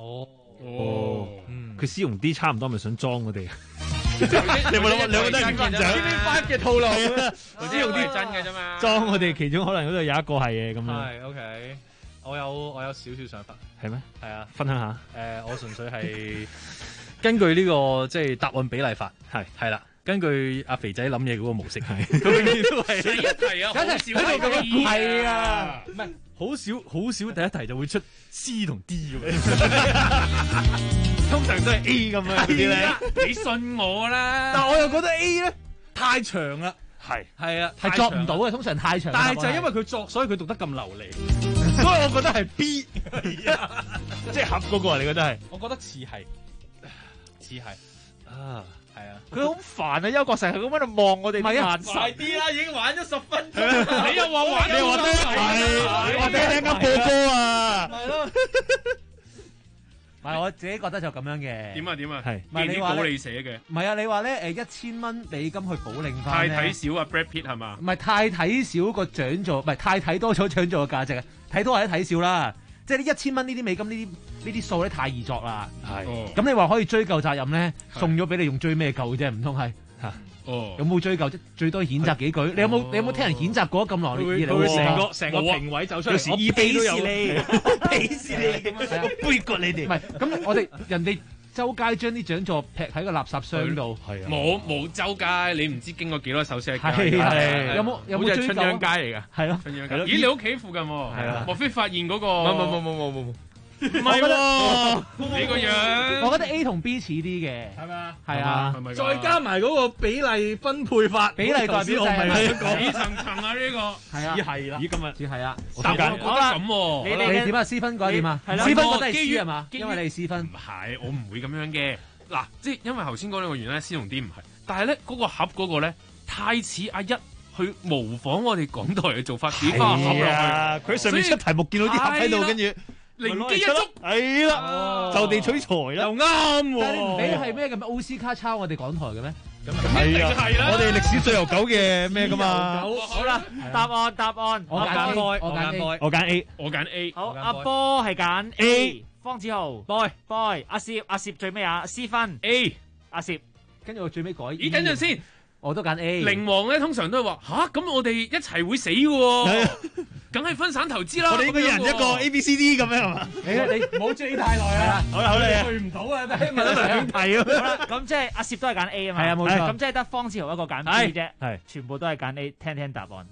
佢絲絨 D 差唔多，咪想裝我哋。你有冇諗兩個都係金獎 ？TV5嘅套路， 絲絨 D 真嘅啫嘛。 裝我哋其中可能嗰度有一個係嘅咁樣。 係 OK，我有少少想法。 係咩？ 係啊， 分享下。 我純粹係根據呢個即係答案比例法。係啦。根據阿肥仔諗嘢嗰個模式，係佢永遠都係第一題啊，好少咁樣係啊，唔係好少第一題就會出 C 同 D 咁樣，通常都係 A 咁樣嗰啲咧。你信我啦，但我又覺得 A 咧太長啦，係啊， 係作唔到嘅，通常太長。 但係就係因為佢作，所以佢讀得咁流利，所以我覺得係 B， 即係盒嗰個你覺得係？ 我覺得似係啊。係啊， 佢好煩啊！邱國成係咁喺度望我哋啲顏色。 快啲啦，已經玩咗10分鐘。你又話玩， 你又話得係，我哋聽緊播歌啊。 係咯。 唔係我自己覺得就咁樣嘅。 點啊？ 係。 唔係你稿你寫嘅。 唔係啊，你話咧1000蚊美金去保領翻。 太睇少啊 Brad Pitt 係嘛？ 唔係太睇少個獎座，唔係太睇多咗獎座嘅價值啊！睇多或者睇少啦。即係呢1000蚊呢啲美金呢啲數咧太易作啦。係。咁你話可以追究責任咧，送咗俾你用追咩究啫？唔通係嚇？有冇追究啫？最多譴責幾句。你有冇聽人譴責過咁耐以嚟？ 會成個評委走出嚟， 有時鄙視你，鄙視你，杯葛你哋。唔係咁，我哋人哋周街將啲獎座劈喺個垃圾箱度。係啊。 冇周街，你唔知經過幾多手寫。 係。有冇追究？ 春秧街嚟㗎。 係咯。 咦？你屋企附近喎？係啊。莫非發現嗰個？冇。唔係喎，你個樣， 我覺得 A 同 B 似啲嘅， 係咪啊？ 係啊， 再加埋嗰個比例分配法， 比例代表我咪係似層啊呢個， 係啊， 係啦， 咦今日似係啊， 但我覺得咁喎， 你點啊？思芬講點啊？思芬覺得係 C 係嘛？因為你係思芬， 唔係，我唔會咁樣嘅。嗱，即係因為頭先嗰兩個原因咧，C 同 D 唔係，但係咧嗰個盒嗰個咧太似阿一去模仿我哋港台嘅做法，點翻盒落去？ 佢上面出題目見到啲盒喺度，跟住。 靈機一觸， 係啦，就地取材啦， 又啱喎。 但係你唔俾係咩咁奧斯卡抄我哋港台嘅咩？ 咁係啊，我哋歷史最悠久嘅咩噶嘛？ 好啦，答案， 我揀 A， 我揀 A。 好，阿波係揀 A，方子豪 boy，阿攝最尾啊，思芬 A， 阿攝， 跟住我最尾改。 咦，等陣先。 我都揀 A。 靈王咧通常都係話吓，咁我哋一齊會死嘅喎，梗係分散投資啦。 我哋應該一人一個 A、B、C、D 咁樣係嘛？ 你唔好追太耐啊！ 好啦， 去唔到啊！問咗兩題啊！ 好啦，咁即係阿攝都係揀 A 啊嘛。 係啊，冇錯。 咁即係得方志豪一個揀 B 啫。係，全部都係揀 A。聽聽答案。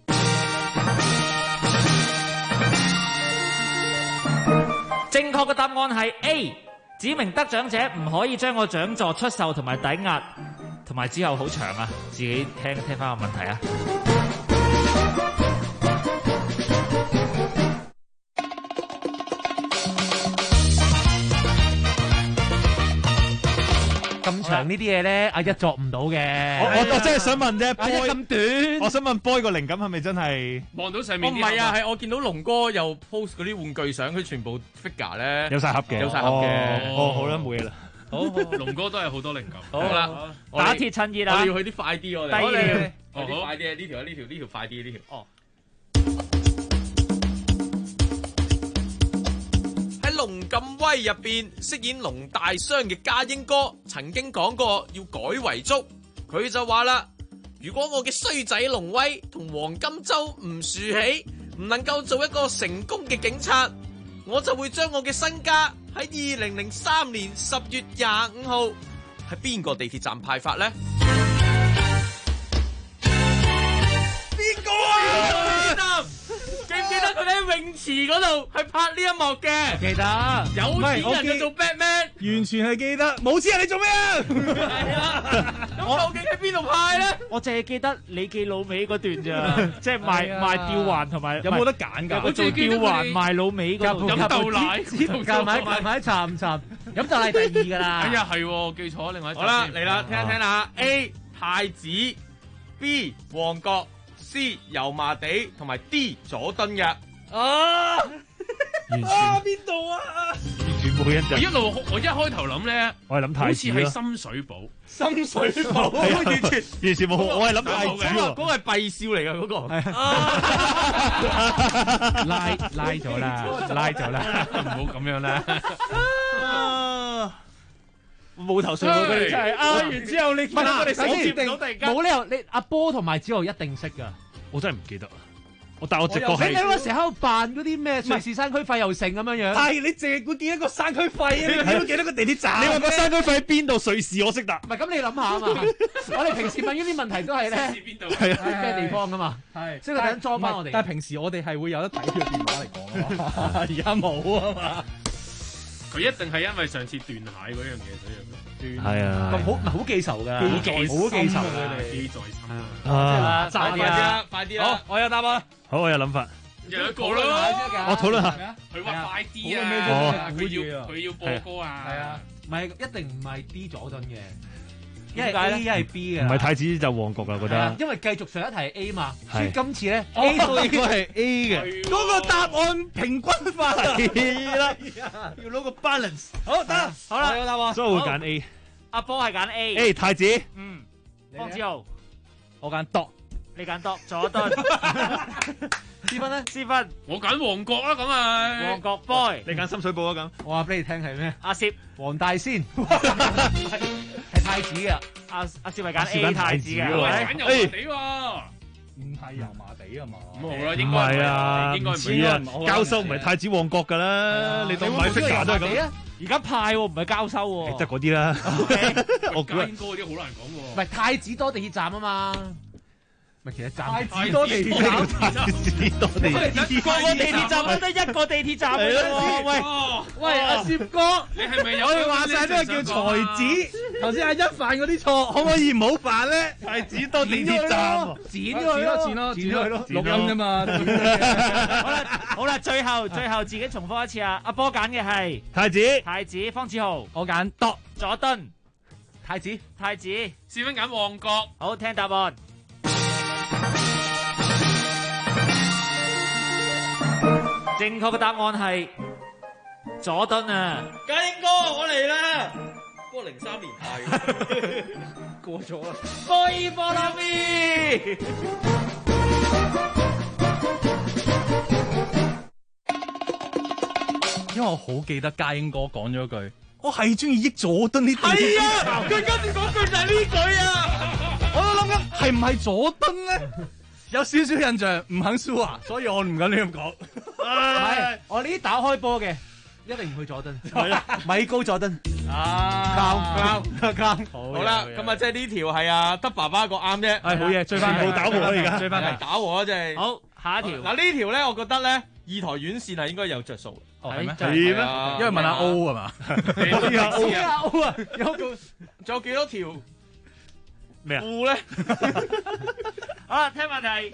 正確嘅答案係 A， 指明得獎者唔可以將個獎座出售同埋抵押。同埋之後好長啊，自己聽翻個問題啊！ 咁長呢啲嘢咧，阿一作唔到嘅。我真係想問啫，boy 咁短，我想問 boy 個靈感係咪真係望到上面？ 唔係啊，係我見到龍哥又 post 嗰啲玩具相，佢全部 figure 咧有晒盒嘅，好啦，冇嘢啦。 好，龍哥都係好多靈感。好啦， 打鐵趁熱啦！ 我哋要去啲快啲，我哋。 好， 快啲啊！呢條快啲，呢條。 哦。 喺《龍咁威》入邊飾演龍大雙嘅家英哥曾經講過要改遺囑，佢就話啦：如果我嘅衰仔龍威同黃金周唔豎起，唔能夠做一個成功嘅警察，我就會將我嘅身家喺2003年10月25號喺邊個地鐵站派發呢？ 邊個啊？記唔記得佢喺泳池嗰度係拍呢一幕嘅？ 記得。 有錢人就做 Batman， 完全係記得。冇知啊，你做咩啊？ 咁究竟喺邊度派咧？我淨係記得你記老味嗰段咋，即係賣吊環同埋有冇得揀㗎？ 我做吊環賣老味嗰度飲豆奶，夾埋沉，飲豆奶第二㗎啦。 哎呀，係喎，記錯另外一隻。好啦，嚟啦，聽一聽啦。A 太子 ，B 旺角 ，C 油麻地，同埋 D 佐敦嘅。 啊！ 完全邊度啊？ 完全冇印象。 我一開頭諗咧， 我係諗太子好似係深水埗。 深水埗完全冇，我係諗太子喎。 嗰個係閉笑嚟㗎，嗰個。 拉咗啦， 唔好咁樣啦。 冇頭緒喎，佢哋真係完之後，你見到我哋手接唔到突然間。 冇理由，你阿波同埋子豪一定識㗎。 我真係唔記得。但我直覺係你嗰時喺度扮嗰啲咩瑞士山區費又成咁樣樣。 係你淨係會記得個山區費啊？你睇到幾多個地鐵站？ 你話個山區費喺邊度？瑞士我識得。 唔係咁，你諗下啊嘛。我哋平時問呢啲問題都係咧，係啊，咩地方㗎嘛？係，即係等裝翻我哋。 但係平時我哋係會有得睇佢電話嚟講啊嘛。而家冇啊嘛。 佢一定係因為上次斷蟹嗰樣嘢，所以係啊， 好記仇㗎， 好記仇佢哋，記在心啊！ 快啲啦！ 好，我有答案。好，我有諗法。 有一個咯， 我討論下。 佢話快啲啊！佢要播歌啊！ 係啊，唔係一定唔係 D 佐敦嘅，一係 A 一係 B 嘅。 唔係太子就旺角啦，覺得。 因為繼續上一題係 A 嘛，所以今次咧 A 都應該係 A 嘅。 嗰個答案平均化係啦， 要攞個 balance。好得， 好啦， 我有答案， 所以會揀 A。 阿波係揀 A。 A 太子。 方子豪， 我揀 D。 你揀多佐敦， 思芬咧？ 思芬， 我揀旺角啦，咁係旺角 boy， 你揀深水埗啊？咁我話俾你聽係咩？ 阿攝黃大仙係太子嘅， 阿攝係揀 A 太子嘅， 揀油麻地喎， 唔係油麻地啊嘛？ 咁好啦， 唔係啊，唔似啊，交收唔係太子旺角㗎啦，你當買 figure 都係咁。 而家派喎，唔係交收喎， 得嗰啲啦。 我估應該嗰啲好難講喎。 唔係太子多地鐵站啊嘛。咪其實太子多地鐵站， 個個地鐵站都得一個地鐵站嘅啫。 喂，阿攝哥， 你係咪有？ 我哋話晒都係叫才子。頭先阿一犯嗰啲錯，可唔可以唔好犯咧？ 太子多地鐵站， 剪咗佢咯，錄音啫嘛。 好啦，最後自己重複一次啊！阿波揀嘅係太子，方子豪， 我揀佐敦， 太子， 試分揀旺角。 好，聽答案。正確嘅答案係佐敦啊！ 家英哥，我嚟啦！不過03年派過咗啦。 波爾波拉咪， 因為我好記得家英哥講咗句，我係中意益佐敦啲地鐵。 係啊，佢跟住講句就係呢句啊！ 我都諗緊係唔係佐敦咧？有少少印象，唔肯輸啊，所以我唔敢亂咁講。 係，我呢啲打開波嘅，一定唔去佐敦。係啦，米高佐敦。 啱。 好啦，咁啊，即係呢條係啊，得爸爸個啱啫。 係好嘢，追翻冇打和啦，而家追翻嚟打和啊，即係。 好，下一條。 嗱呢條咧，我覺得咧，二台院線係應該有着數。 係咩？ 係咩？ 因為問阿 O 係嘛？ 阿 O 啊， 仲有幾多條？ 咩啊？ 褲咧？ 好啦，聽問題。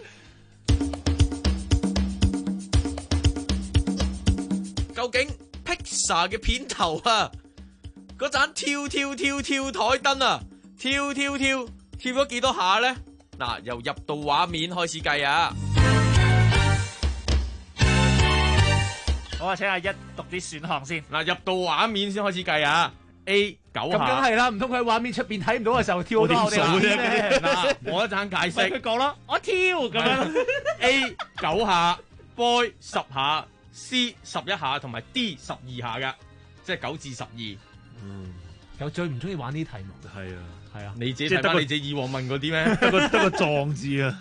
究竟 Pixar 嘅片頭啊，嗰盞跳台燈啊，跳咗幾多下咧？嗱，由入到畫面開始計啊！ 好啊，請阿一讀啲選項先。 嗱，入到畫面先開始計啊。A 9下， 咁梗係啦，唔通佢喺畫面出邊睇唔到嘅時候跳好多我哋畫面咩？ 嗱，我一陣解釋。 佢講咯，我跳咁樣。 A 9下 ，Boy 10下 ，C 11下，同埋 D 12下噶，即係9至12。 有最唔中意玩呢啲題目。 係啊， 你自己睇翻你自己以往問嗰啲咩？ 得個壯字啊！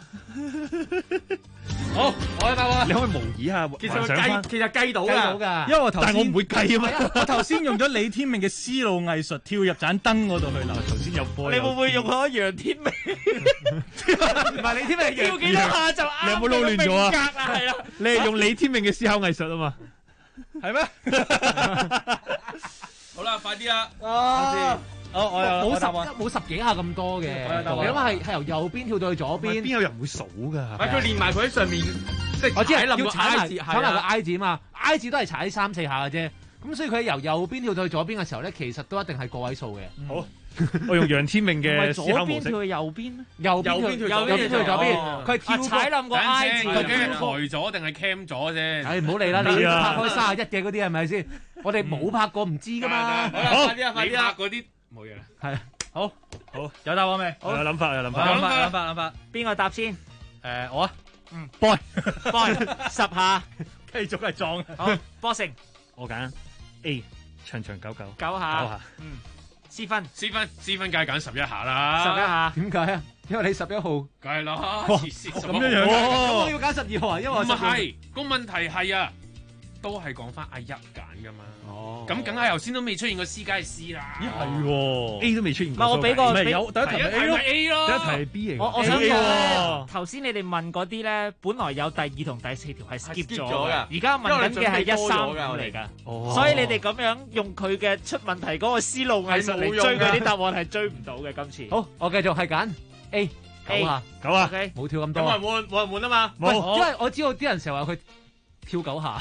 好，我有答案。 你可以模擬下， 其實計到㗎， 因為我頭先， 但係我唔會計啊嘛。 我頭先用咗李天命嘅思路藝術跳入盞燈嗰度去啦。 頭先有波， 你會唔會用咗楊天命？唔係李天命，跳幾多下就啱。 你有冇撈亂咗啊？ 係啊， 你係用李天命嘅思考藝術啊嘛？ 係咩？ 好啦，快啲啦！ 啦。 冇十幾下咁多嘅，你諗下係由右邊跳到去左邊， 邊有人會數㗎？ 唔係佢練埋佢喺上面，即係我知係要踩埋個 I 字啊嘛係 ，I 字都係踩3-4下嘅啫。咁所以佢由右邊跳到去左邊嘅時候咧，其實都一定係個位數嘅。 好，我用楊天命嘅思考模式。 左邊跳去右邊咩？ 右邊跳去左邊，佢係跳踩冧個 I 字， 佢抬咗定係 cam 咗啫？ 唉，唔好理啦，你拍開31嘅嗰啲係咪先？我哋冇拍過唔知噶嘛。 好，快啲啊！快啲啊！嗰啲冇嘢啦。 係， 好，有答案未？有諗法，有諗法。 邊個答先？ 我啊 ，boy 10下， 繼續係撞。 好，波成， 我揀 A，長長久久。 9下，私分梗係揀11下啦。 11下， 點解啊？因為你11號。 梗係啦， 咁樣。 咁我要揀12號啊，因為我唔係個問題係啊，都係講翻阿一揀噶嘛。咁梗係頭先都未出現過 C 梗係 C 啦。 咦係喎 ，A 都未出現過。 唔係我俾個， 有第一題 A 咯， 第一題係 B 嚟。 我想講咧，頭先你哋問嗰啲咧，本來有第2同第4條係 skip 咗嘅，而家問緊嘅係1、3、5嚟㗎。所以你哋咁樣用佢嘅出問題嗰個思路藝術嚟追佢啲答案係追唔到嘅。今次好，我繼續係揀 A 9下 9下， 冇跳咁多。 冇人換啊嘛。 冇，因為我知道啲人成日話佢跳9下。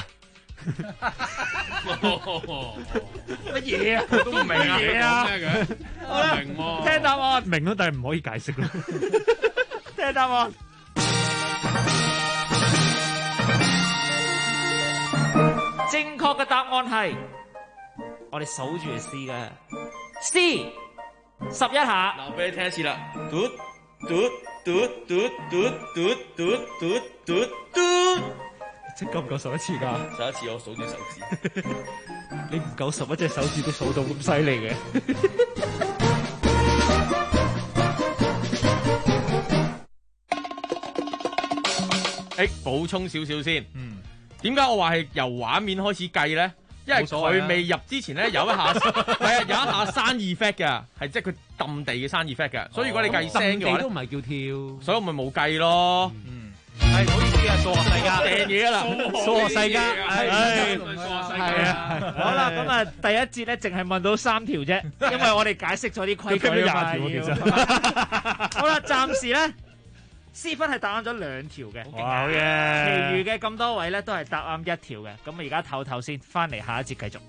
乜嘢啊？ 都唔明啊！ 嘢啊？ 好啦，明喎。 聽答案。 明咯，但係唔可以解釋咯。 聽答案。正確嘅答案係，我哋數住 C 嘅 C 11下。 嗱，我俾你聽一次啦。嘟嘟嘟嘟嘟嘟嘟嘟嘟嘟。 即夠唔夠11次㗎 ？11次我數住手指。 你唔夠11隻手指都數到咁犀利嘅。 補充少少先。點解我話係由畫面開始計咧？因為佢未入之前咧有一下係啊，有一下山 effect 嘅，係即係佢揼地嘅山 effect 嘅。所以如果你計聲嘅話都唔係叫跳， 所以我咪冇計咯。 係唔好意思啊，數學世家掟嘢啦， 數學世家係啊。好啦，咁啊第一節咧淨係問到3條啫，因為我哋解釋咗啲規矩啊嘛。 其實好啦，暫時咧思芬係答啱咗2條嘅， 哇好嘢！ 其餘嘅咁多位咧都係答啱1條嘅。咁而家唞唞先，翻嚟下一節繼續。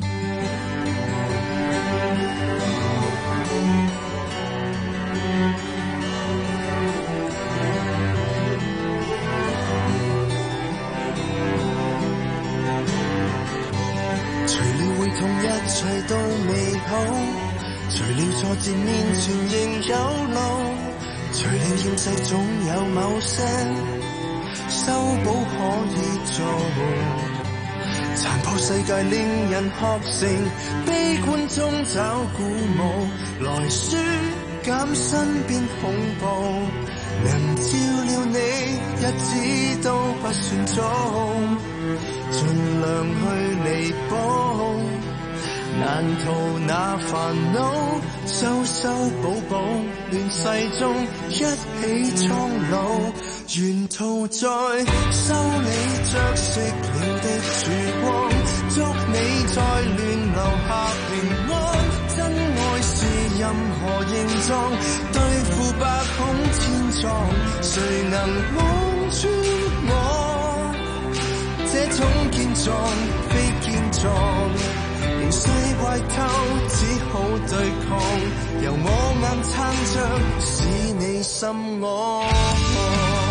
除了會痛，一切都美好；除了挫折，面前仍有路；除了厭世，總有某些修補可以做。殘破世界令人學成，悲觀中找鼓舞，來舒減身邊恐怖。能照料你，日子都不算早，盡量去彌補，難逃那煩惱，修修補補，亂世中一起蒼老，沿途在修你着色了的曙光，祝你在亂留下平安。真愛是任何形狀，對付百孔千瘡，誰能望穿我這種健壯非健壯？形勢怪偷，只好對抗，由我硬撐着，使你心安。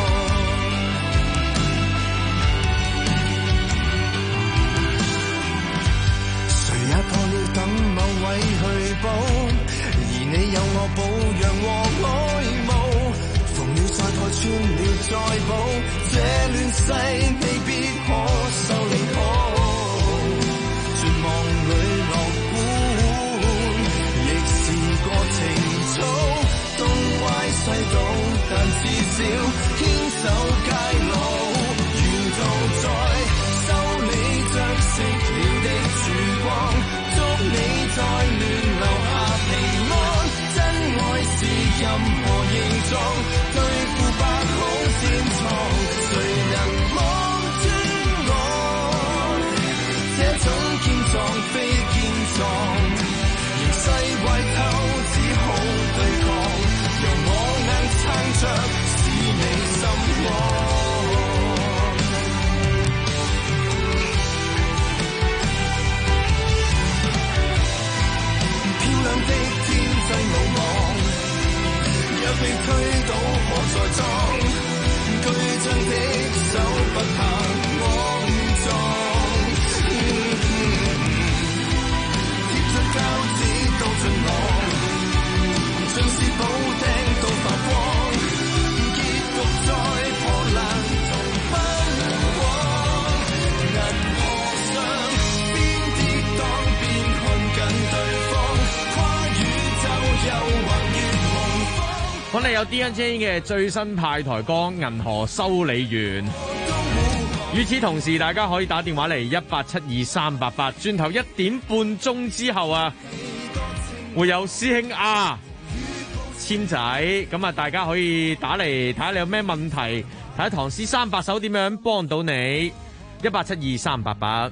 也破了等某位去補，而你有我保養和愛慕，縫了再破穿了再補，這亂世未必可修理好。絕望裏樂觀，亦是個情操，東歪西倒，但至少牽手偕老，沿途在修理着熄了的曙光，祝你在亂留下平安。真愛是任何形狀，對付百孔千瘡，誰能望穿我本嚟有 D&J 嘅最新派台歌《銀河修理員》。與此同時，大家可以打電話嚟1872388，轉頭1點半鐘之後啊，會有師兄啊千仔，咁啊大家可以打嚟睇下你有咩問題，睇下唐詩三百首點樣幫到你。1872388。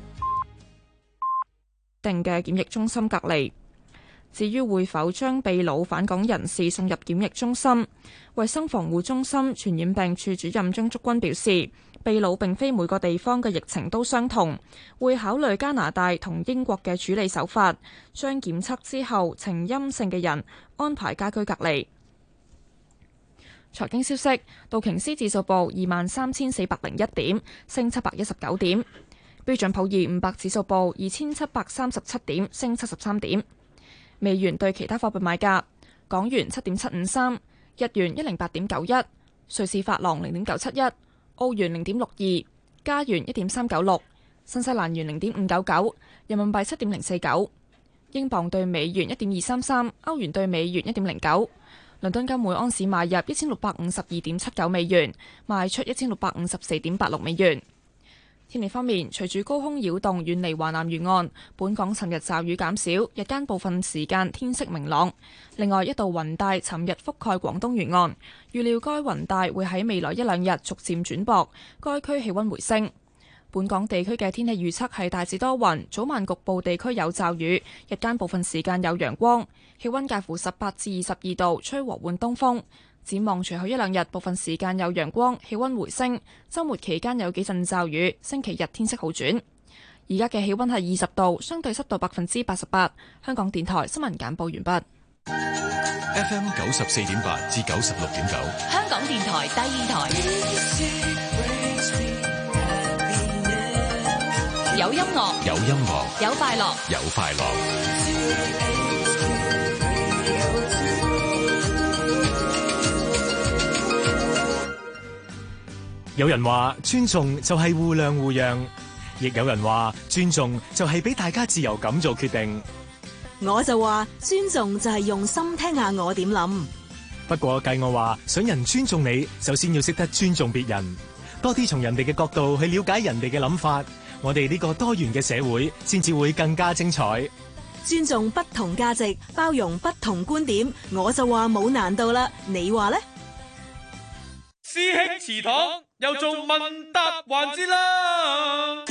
定嘅檢疫中心隔離。至於會否將秘魯返港人士送入檢疫中心，衛生防護中心傳染病處主任張竹君表示，秘魯並非每個地方嘅疫情都相同，會考慮加拿大同英國嘅處理手法，將檢測之後呈陰性嘅人安排家居隔離。財經消息，道瓊斯指數報23,401點，升719點；標準普爾500指數報2737點，升73點。美元對其他貨幣買價：港元7.753，日元108.91，瑞士法郎0.971，澳元0.62，加元1.396，新西蘭元0.599，人民幣7.049，英鎊對美元1.233，歐元對美元1.09。倫敦金每安士買入1652.79美元，賣出1654.86美元。天氣方面，隨住高空擾動遠離華南沿岸，本港尋日驟雨減少，日間部分時間天色明朗。另外，一道雲帶尋日覆蓋廣東沿岸，預料該雲帶會喺未來1-2日逐漸轉薄，該區氣溫回升。本港地區嘅天氣預測係大致多雲，早晚局部地區有驟雨，日間部分時間有陽光，氣溫介乎18至22度，吹和緩東風。展望隨後1-2日，部分時間有陽光，氣溫回升。週末期間有幾陣驟雨，星期日天色好轉。而家嘅氣溫係20度，相對濕度88%。香港電台新聞簡報完畢。 FM 94.8至96.9， 香港電台第二台。有音樂， 有音樂， 有快樂， 有快樂。 有人話尊重就係互諒互讓，亦有人話尊重就係俾大家自由咁做決定。 我就話尊重就係用心聽下我點諗。 不過計我話，想人尊重你，首先要識得尊重別人，多啲從人哋嘅角度去了解人哋嘅諗法，我哋呢個多元嘅社會先至會更加精彩。 尊重不同價值，包容不同觀點，我就話冇難度啦。你話呢？ 師兄祠堂又做問答環節啦！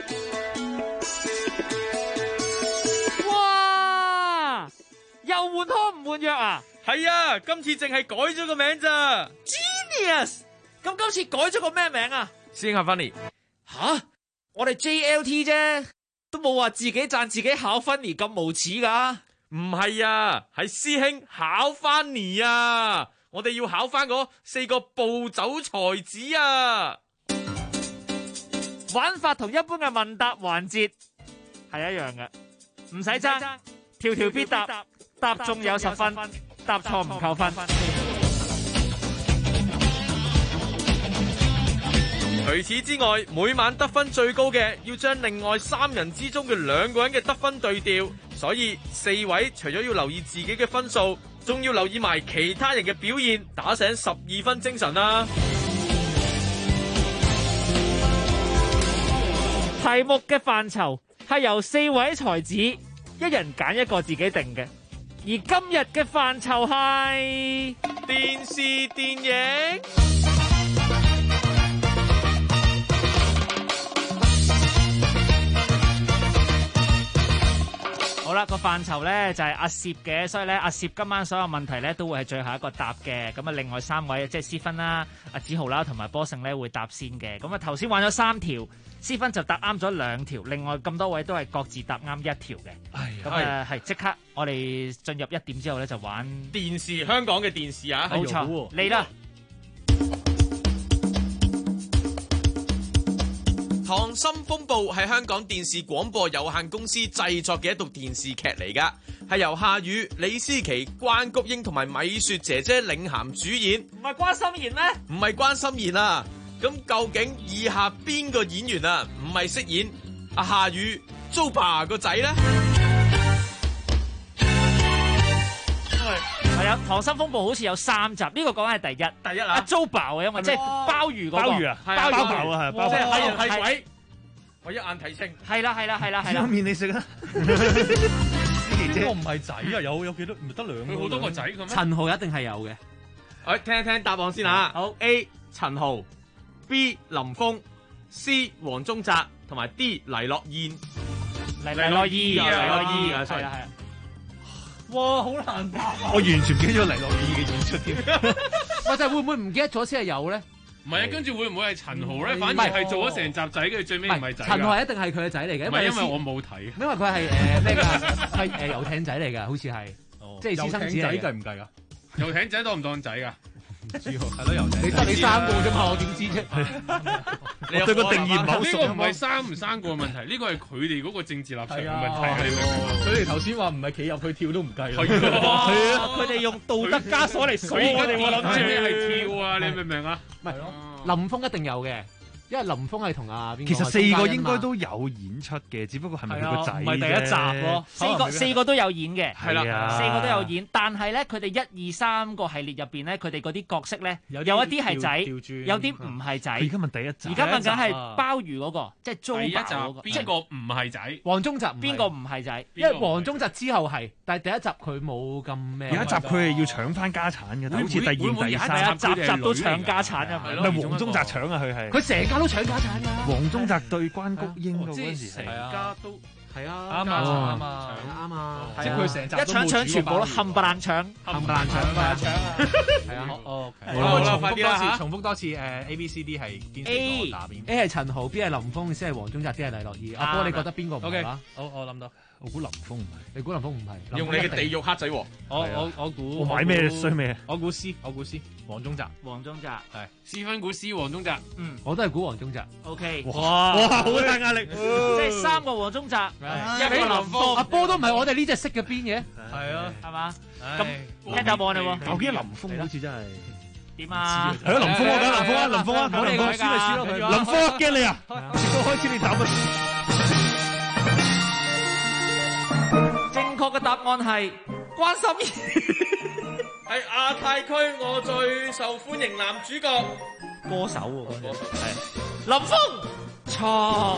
哇！又換湯唔換藥啊？ 係啊，今次淨係改咗個名咋。 Genius！ 咁今次改咗個咩名啊？ 師兄阿 Funny， 吓？我哋 JLT 啫，都冇話自己讚自己考 Funny 咁無恥噶。 唔係啊，係師兄考 Funny 啊！我哋要考翻嗰4個暴走才子啊！ 玩法同一般嘅問答環節係一樣嘅，唔使爭，條條必答，答中有10分，答錯唔扣分。 除此之外，每晚得分最高嘅要將另外3人之中嘅2個人嘅得分對調，所以4位除咗要留意自己嘅分數，仲要留意埋其他人嘅表現，打醒12分精神啊！ 題目嘅範疇係由4位才子一人揀一個自己定嘅，而今日嘅範疇係電視電影。 好啦，個範疇咧就係阿攝嘅，所以咧阿攝今晚所有問題咧都會係最後一個答嘅。咁啊，另外3位即係思芬啦、阿子豪啦同埋波勝咧會答先嘅。咁啊，頭先玩咗3條，思芬就答啱咗2條，另外咁多位都係各自答啱1條嘅。咁啊係即刻，我哋進入1點之後咧就玩電視，香港嘅電視啊， 冇錯，嚟啦！ 《溏心風暴》係香港電視廣播有限公司製作嘅一部電視劇嚟噶，係由夏雨、李思琪、關菊英同埋米雪姐姐領銜主演。 唔係關心妍咩？ 唔係關心妍啊！咁究竟以下邊個演員啊唔係飾演阿夏雨 Zopa 個仔呢？ 係啊，溏心風暴好似有3集，呢個講係第一。 第一啊， 租爆啊，因為即係鮑魚嗰個。 鮑魚啊， 係啊， 鮑爆啊，係鮑即係爆。 係人係鬼，我一眼睇清。 係啦。 有面你食啊？呢個唔係仔啊，有幾多？唔係得兩個。 佢好多個仔嘅咩？ 陳豪一定係有嘅。 我聽一聽答案先嚇。好 A 陳豪 ，B 林峰 ，C 黃宗澤同埋 D 黎諾燕。 黎諾燕啊，sorry。 哇，好難答啊！我完全唔記得咗黎諾懿嘅演出添。 喂，就會唔會唔記得咗先係有咧？ 唔係啊，跟住會唔會係陳豪咧？反而係做咗成集仔，跟住最尾唔係仔。 陳豪一定係佢嘅仔嚟嘅， 唔係因為我冇睇。 因為佢係咩㗎？係遊艇仔嚟㗎，好似係，即係私生子嚟。 計唔計㗎？ 遊艇仔當唔當仔㗎？ 唔知喎，係咯，遊艇。 你得你3個啫嘛，我點知啫？ 你對個定義唔係好熟。 呢個唔係生唔生個問題，呢個係佢哋嗰個政治立場嘅問題。你明唔明？ 所以頭先話唔係企入去跳都唔計。 係啊， 佢哋用道德枷鎖嚟鎖我哋，我諗住你係跳啊！你明唔明啊？ 唔係林峰一定有嘅。因為林峰係同阿邊個？ 其實4個應該都有演出嘅，只不過係咪佢個仔啫？ 唔係第一集咯，四個都有演嘅， 係啦 ，4個都有演。但係咧，佢哋1、2、3個系列入邊咧，佢哋嗰啲角色咧，有一啲係仔，有啲唔係仔。 而家問第一集， 而家問緊係鮑魚嗰個，即係租第一集嗰個， 邊個唔係仔？ 黃宗澤邊個唔係仔？ 因為黃宗澤之後係，但係第一集佢冇咁咩。 有一集佢係要搶翻家產嘅，好似第2、第3 集都搶家產啊！ 唔係黃宗澤搶啊，佢係。 佢成家都搶家產㗎。 黃宗澤對關菊英嗰陣時成家都係啊， 啱啊， 啱啊， 即係佢成集一搶全部都冚唪唥搶， 冚唪唥搶啊！係啊， 好啦，快啲啦， 重複多次A、B、C、D 係邊四個？A 係陳豪，B 係林峰，C 係黃宗澤，D 係黎諾懿。阿波，你覺得邊個唔係啊？ 我諗到，我估林峰唔係。 你估林峰唔係？ 用你嘅地獄黑仔王。 我估。我買咩衰咩？ 我估 C，黃宗澤。 黃宗澤係。 C 分估 C 黃宗澤。 我都係估黃宗澤。 OK。 哇，好大壓力。 即係3個黃宗澤，一個林峰。 阿波都唔係我哋呢隻色嘅邊嘅。 係啊。 係嘛？咁聽答案啦喎。 我記得林峰好似真係。 點啊？ 係啊，林峰啊，林峰啊，講林峰輸咪輸咯佢。林峰驚你啊！開始你答啊！ 正確嘅答案係關心妍， 係亞太區我最受歡迎男主角歌手喎，嗰個係林峰。錯。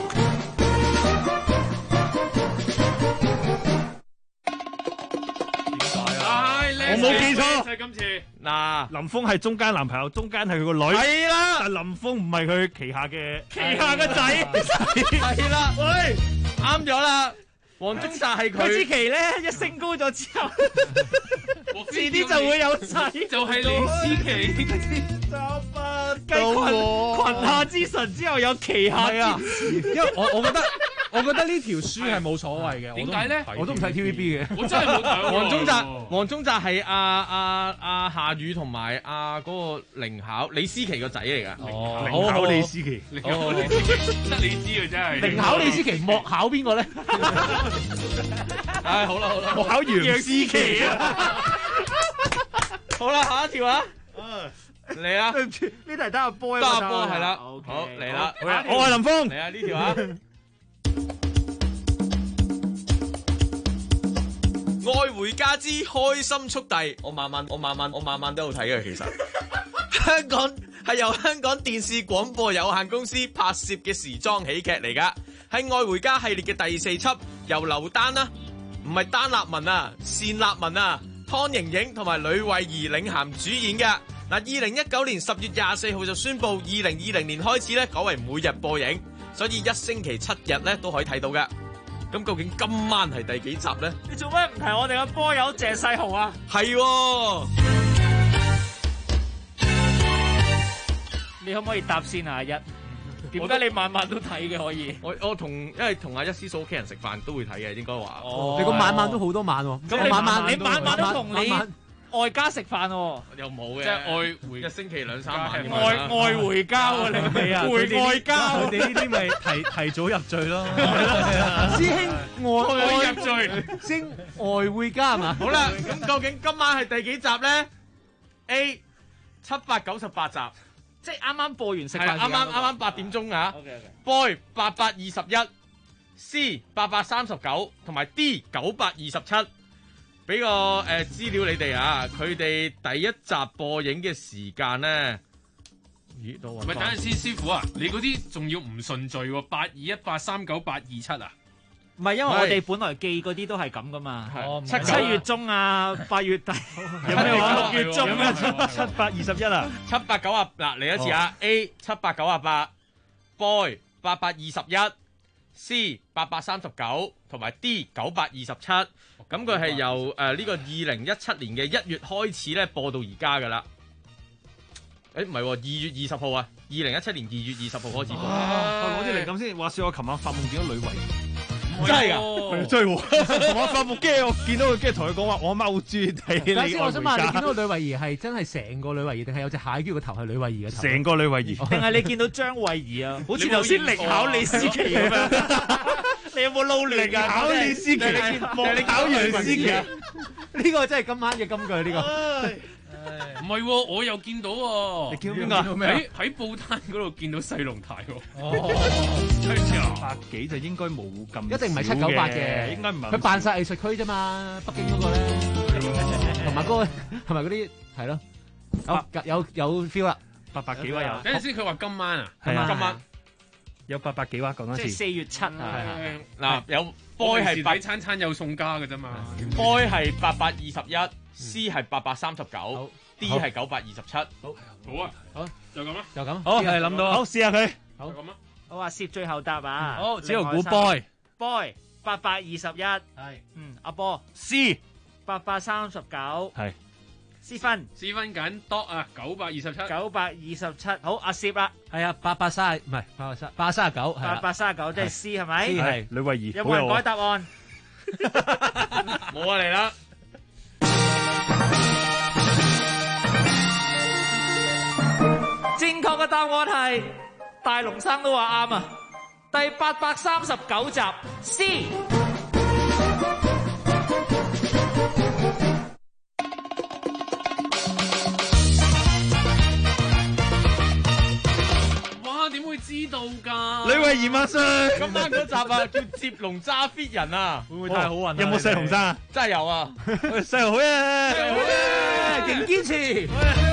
我冇記錯， 就係今次。 嗱，林峰係中間男朋友，中間係佢個女。 係啦， 但林峰唔係佢旗下嘅仔。係啦，喂，啱咗啦。黃宗澤係佢。 支旗咧一升高咗之後，遲啲就會有仔。 就係李思琪。 繼群下之神之後有旗下之士。 因為我覺得呢條書係冇所謂嘅。 點解咧？ 我都唔睇 TVB 嘅。 我真係冇睇。 黃宗澤係阿夏雨同埋阿嗰個凌巧李思琪個仔嚟㗎。 凌巧李思琪。 得你知啊，真係。 凌巧李思琪，莫考邊個咧？ 唉，好啦， 莫考楊思琪啊。好啦，下一條啊。嚟啊！ 對唔住，呢題得阿波， 得阿波係啦。好嚟啦， 我係林峰。 嚟啊！呢條啊，愛回家之開心速遞，我晚晚都有睇嘅。其實香港係由香港電視廣播有限公司拍攝嘅時裝喜劇嚟噶，係愛回家系列嘅第4輯，由劉丹啦，唔係單立文啊，單立文啊，湯盈盈同埋呂慧儀領銜主演嘅。嗱，2019年10月24號就宣布，2020年開始咧改為每日播映，所以1星期7日咧都可以睇到嘅。咁究竟今晚係第幾集咧？ 你做咩唔提我哋嘅波友謝世豪啊？ 係， 你可唔可以答先啊？阿一，點解你晚晚都睇嘅可以？ 我因為同阿一師嫂屋企人食飯都會睇嘅，應該話。 你個晚晚都好多晚喎。 咁你晚晚都同你外家食飯喎？ 又冇嘅， 即係愛回 1星期2-3晚。 愛回家喎，你咪啊？回外家， 佢哋呢啲咪提早入罪咯。 師兄愛入罪， 師兄愛回家係嘛？ 好啦，咁究竟今晚係第幾集咧 ？A 798集， 即係啱啱播完食飯， 啱啱8點鐘啊。Boy 8821，C 839，同埋 D 927。 俾個資料你哋啊，佢哋第一集播映嘅時間咧， 咦， 唔係等陣先，師傅啊，你嗰啲仲要唔順序喎，8218398827啊？ 唔係，因為我哋本來記嗰啲都係咁噶嘛。 7 月中啊，8月底， 有咩話？ 6月中有咩721啊 ？789嚟一次啊！A 7898 ，Boy 8821，C 839同埋 D 9827。咁佢係由呢個2017年嘅1月開始咧播到而家噶啦。唔係喎，2月20號啊！2017年2月20號開始播。 攞啲靈感先。話說我琴晚發夢見到呂慧儀。 真係㗎， 真係喎！我發夢驚，我見到佢，跟住同佢講話，我阿媽好中意睇你。 頭先我想問你見到呂慧儀係真係成個呂慧儀，定係有隻蟹叫個頭係呂慧儀嘅頭？ 成個呂慧儀， 定係你見到張慧儀啊？好似頭先力考李思琪咁樣。你有冇撈亂㗎？ 考李思琪，你考楊思琪， 呢個真係今晚嘅金句呢個。 唔係喎，我又見到喎。 你見到邊個？ 喺報攤嗰度見到細龍太喎。真係 100幾就應該冇咁， 一定唔係798嘅， 應該唔係。 佢扮晒藝術區啫嘛，北京嗰個咧，同埋嗰啲係咯。有 feel 啦 ，800幾話有。 等陣先，佢話今晚啊， 今晚有800幾話講多次。 即係4月7啊。 嗱，有 Boy 係 8餐餐有送家嘅啫嘛。 Boy 係8821，C 係839，D 係927。 好啊，好就咁啦， 就咁。 好係諗到，好試下佢。 好咁啊。 我話攝最後答啊。 好，只有估 Boy 821。係。阿波 C 839。 係。 思芬揀 dot 啊 ，927。好，阿攝啦。 係啊，830唔係839，係 839即係 C 係咪？ 係呂慧儀。 有冇人改答案？ 冇啊，嚟啦！ 正確嘅答案係大龍生都話啱啊！第839集 C。 哇，點會知道㗎？ 呂慧儀萬歲！ 今晚嗰集啊，叫接龍揸 fit 人啊， 會唔會太好運？有冇細龍生啊？ 真係有啊！ 細龍好啊！ 細龍好啊！ 勁堅持。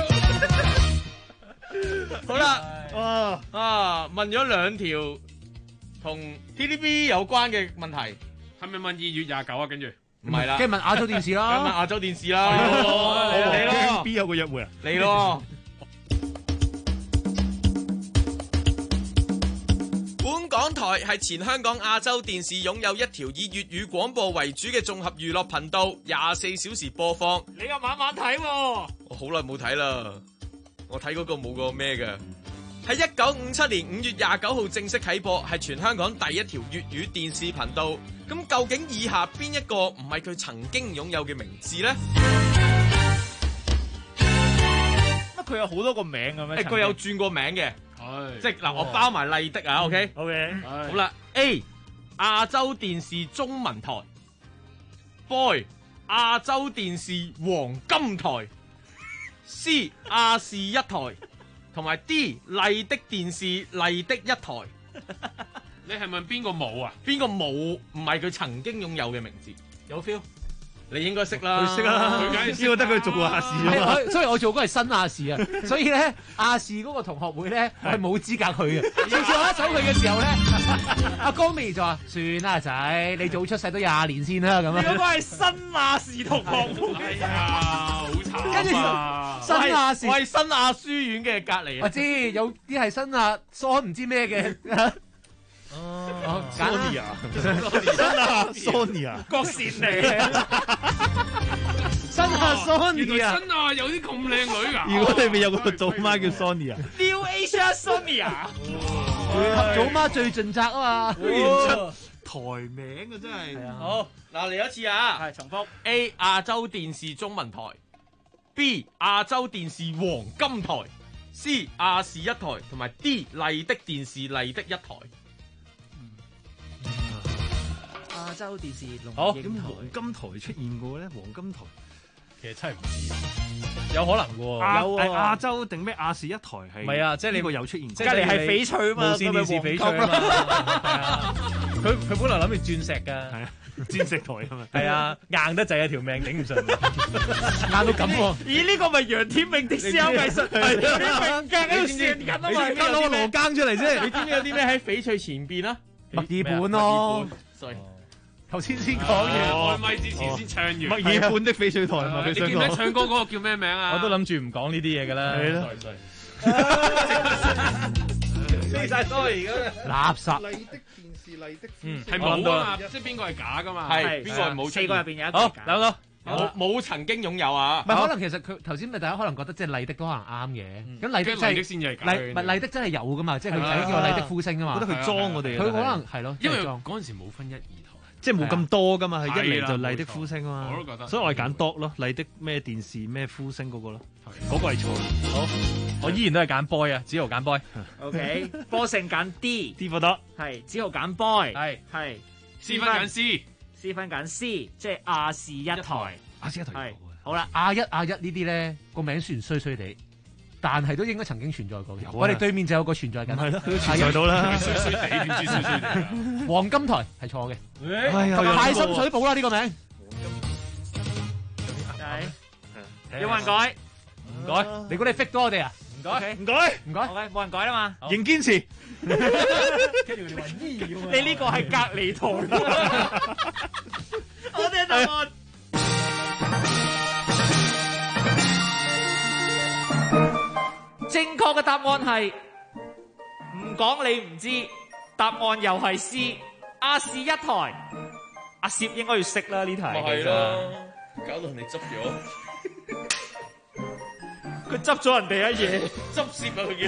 好啦，問咗2條同 TVB 有關嘅問題， 係咪問2月29啊？跟住唔係啦， 跟住問亞洲電視啦， 問亞洲電視啦，嚟咯 ，B 有個約會啊， 嚟咯。 本港台係前香港亞洲電視擁有一條以粵語廣播為主嘅綜合娛樂頻道，24小時播放。 你又晚晚睇喎？ 我好耐冇睇啦。我睇嗰個冇個咩嘅，喺1957年5月29號正式啟播，係全香港第一條粵語電視頻道。咁究竟以下邊一個唔係佢曾經擁有嘅名字呢？ 乜佢有好多個名嘅咩？ 佢有轉過名嘅，即係嗱，我包埋麗的啊 ，OK， 好啦 ，A 亞洲電視中文台 ，Boy 亞洲電視黃金台。C 亞視1台，同埋 D 麗的電視麗的1台。 你係問邊個冇啊？ 邊個冇？唔係佢曾經擁有嘅名字。 有 feel？ 你應該識啦， 佢識啦，因為得佢做過亞視啊嘛。 所以我做嗰係新亞視啊，所以咧亞視嗰個同學會咧係冇資格去嘅。次次我一走去嘅時候咧，阿江美儀就話：算啦，仔，你早出世都20年先啦咁啊。 你嗰個係新亞視同學會， 哎呀，好慘啊！ 跟住新亞視， 我係新亞書院嘅隔離。 我知有啲係新亞疏唔知咩嘅。 Sonia， Sonia， 郭善妮， 新亞 Sonia， 新亞有啲咁靚女㗎。 如果你咪有個祖媽叫 Sonia，New Asia Sonia， 祖媽最盡責啊嘛。 台名啊真係。 好，嗱嚟一次啊， 係重複 A 亞洲電視中文台 ，B 亞洲電視黃金台 ，C 亞視1台，同埋 D 麗的電視麗的1台。 亞洲電視龍好，咁黃金台出現過咧？黃金台其實真係唔知，有可能喎。 有亞洲定咩亞視1台係？唔係啊，即係呢個有出現。 隔離係翡翠啊嘛， 無線電視翡翠啊嘛。佢本來諗住鑽石㗎，係啊。 戰食台啊嘛。係啊，硬得滯啊，條命頂唔順，硬到咁喎。 咦？呢個咪楊天命的燒藝術？係啊，命鏡喺度算緊啊嘛。 你攞個羅庚出嚟先。 你知唔知有啲咩喺翡翠前邊啊？ 墨爾本咯。 頭先講完， 開咪之前先唱完。 墨爾本的翡翠台係咪？ 你記唔記得唱歌嗰個叫咩名啊？ 我都諗住唔講呢啲嘢㗎啦。係咯。飛晒 sorry 咁垃圾。 麗的電視，麗的係冇啊嘛，即係邊個係假㗎嘛？ 係邊個係冇？ 四個入邊有一個好，兩個。 冇曾經擁有啊！ 唔係可能其實佢頭先咪大家可能覺得即係麗的都可能啱嘅，咁麗的真係先至係假麗，唔係麗的真係有㗎嘛，即係佢仔叫麗的呼聲㗎嘛。 覺得佢裝我哋， 佢可能係咯， 因為嗰陣時冇分1、2台， 即係冇咁多㗎嘛，係一嚟就麗的呼聲啊嘛。 我都覺得， 所以我係揀 dot 咯，麗的咩電視咩呼聲嗰個咯，嗰個係錯。好，我依然都係揀 boy 啊，子豪揀 boy。 OK，波勝揀 D 貨多， 係子豪揀 boy，係 C 分揀 C 分揀 C， 即係亞視一台。 亞視一台係好啦， 亞一呢啲咧個名雖然衰衰地，但係都應該曾經存在過。我哋對面就有個存在緊， 係咯，都存在到啦。 衰衰地，點知衰衰地啊？ 黃金台係錯嘅， 同埋太深水埗啦呢個名。 有冇人改？ 唔改， 你估你 fit 多我哋啊？ 唔改，唔改， 唔該，冇人改啦嘛。 仍堅持。 跟住佢哋話你呢個係隔離台。我哋答案。正確嘅答案係唔講你唔知，答案又係 C， 亞視一台。阿攝應該要識啦呢題。 咪係咯，搞到人哋執咗， 佢執咗人哋一嘢， 執攝啊佢嘅。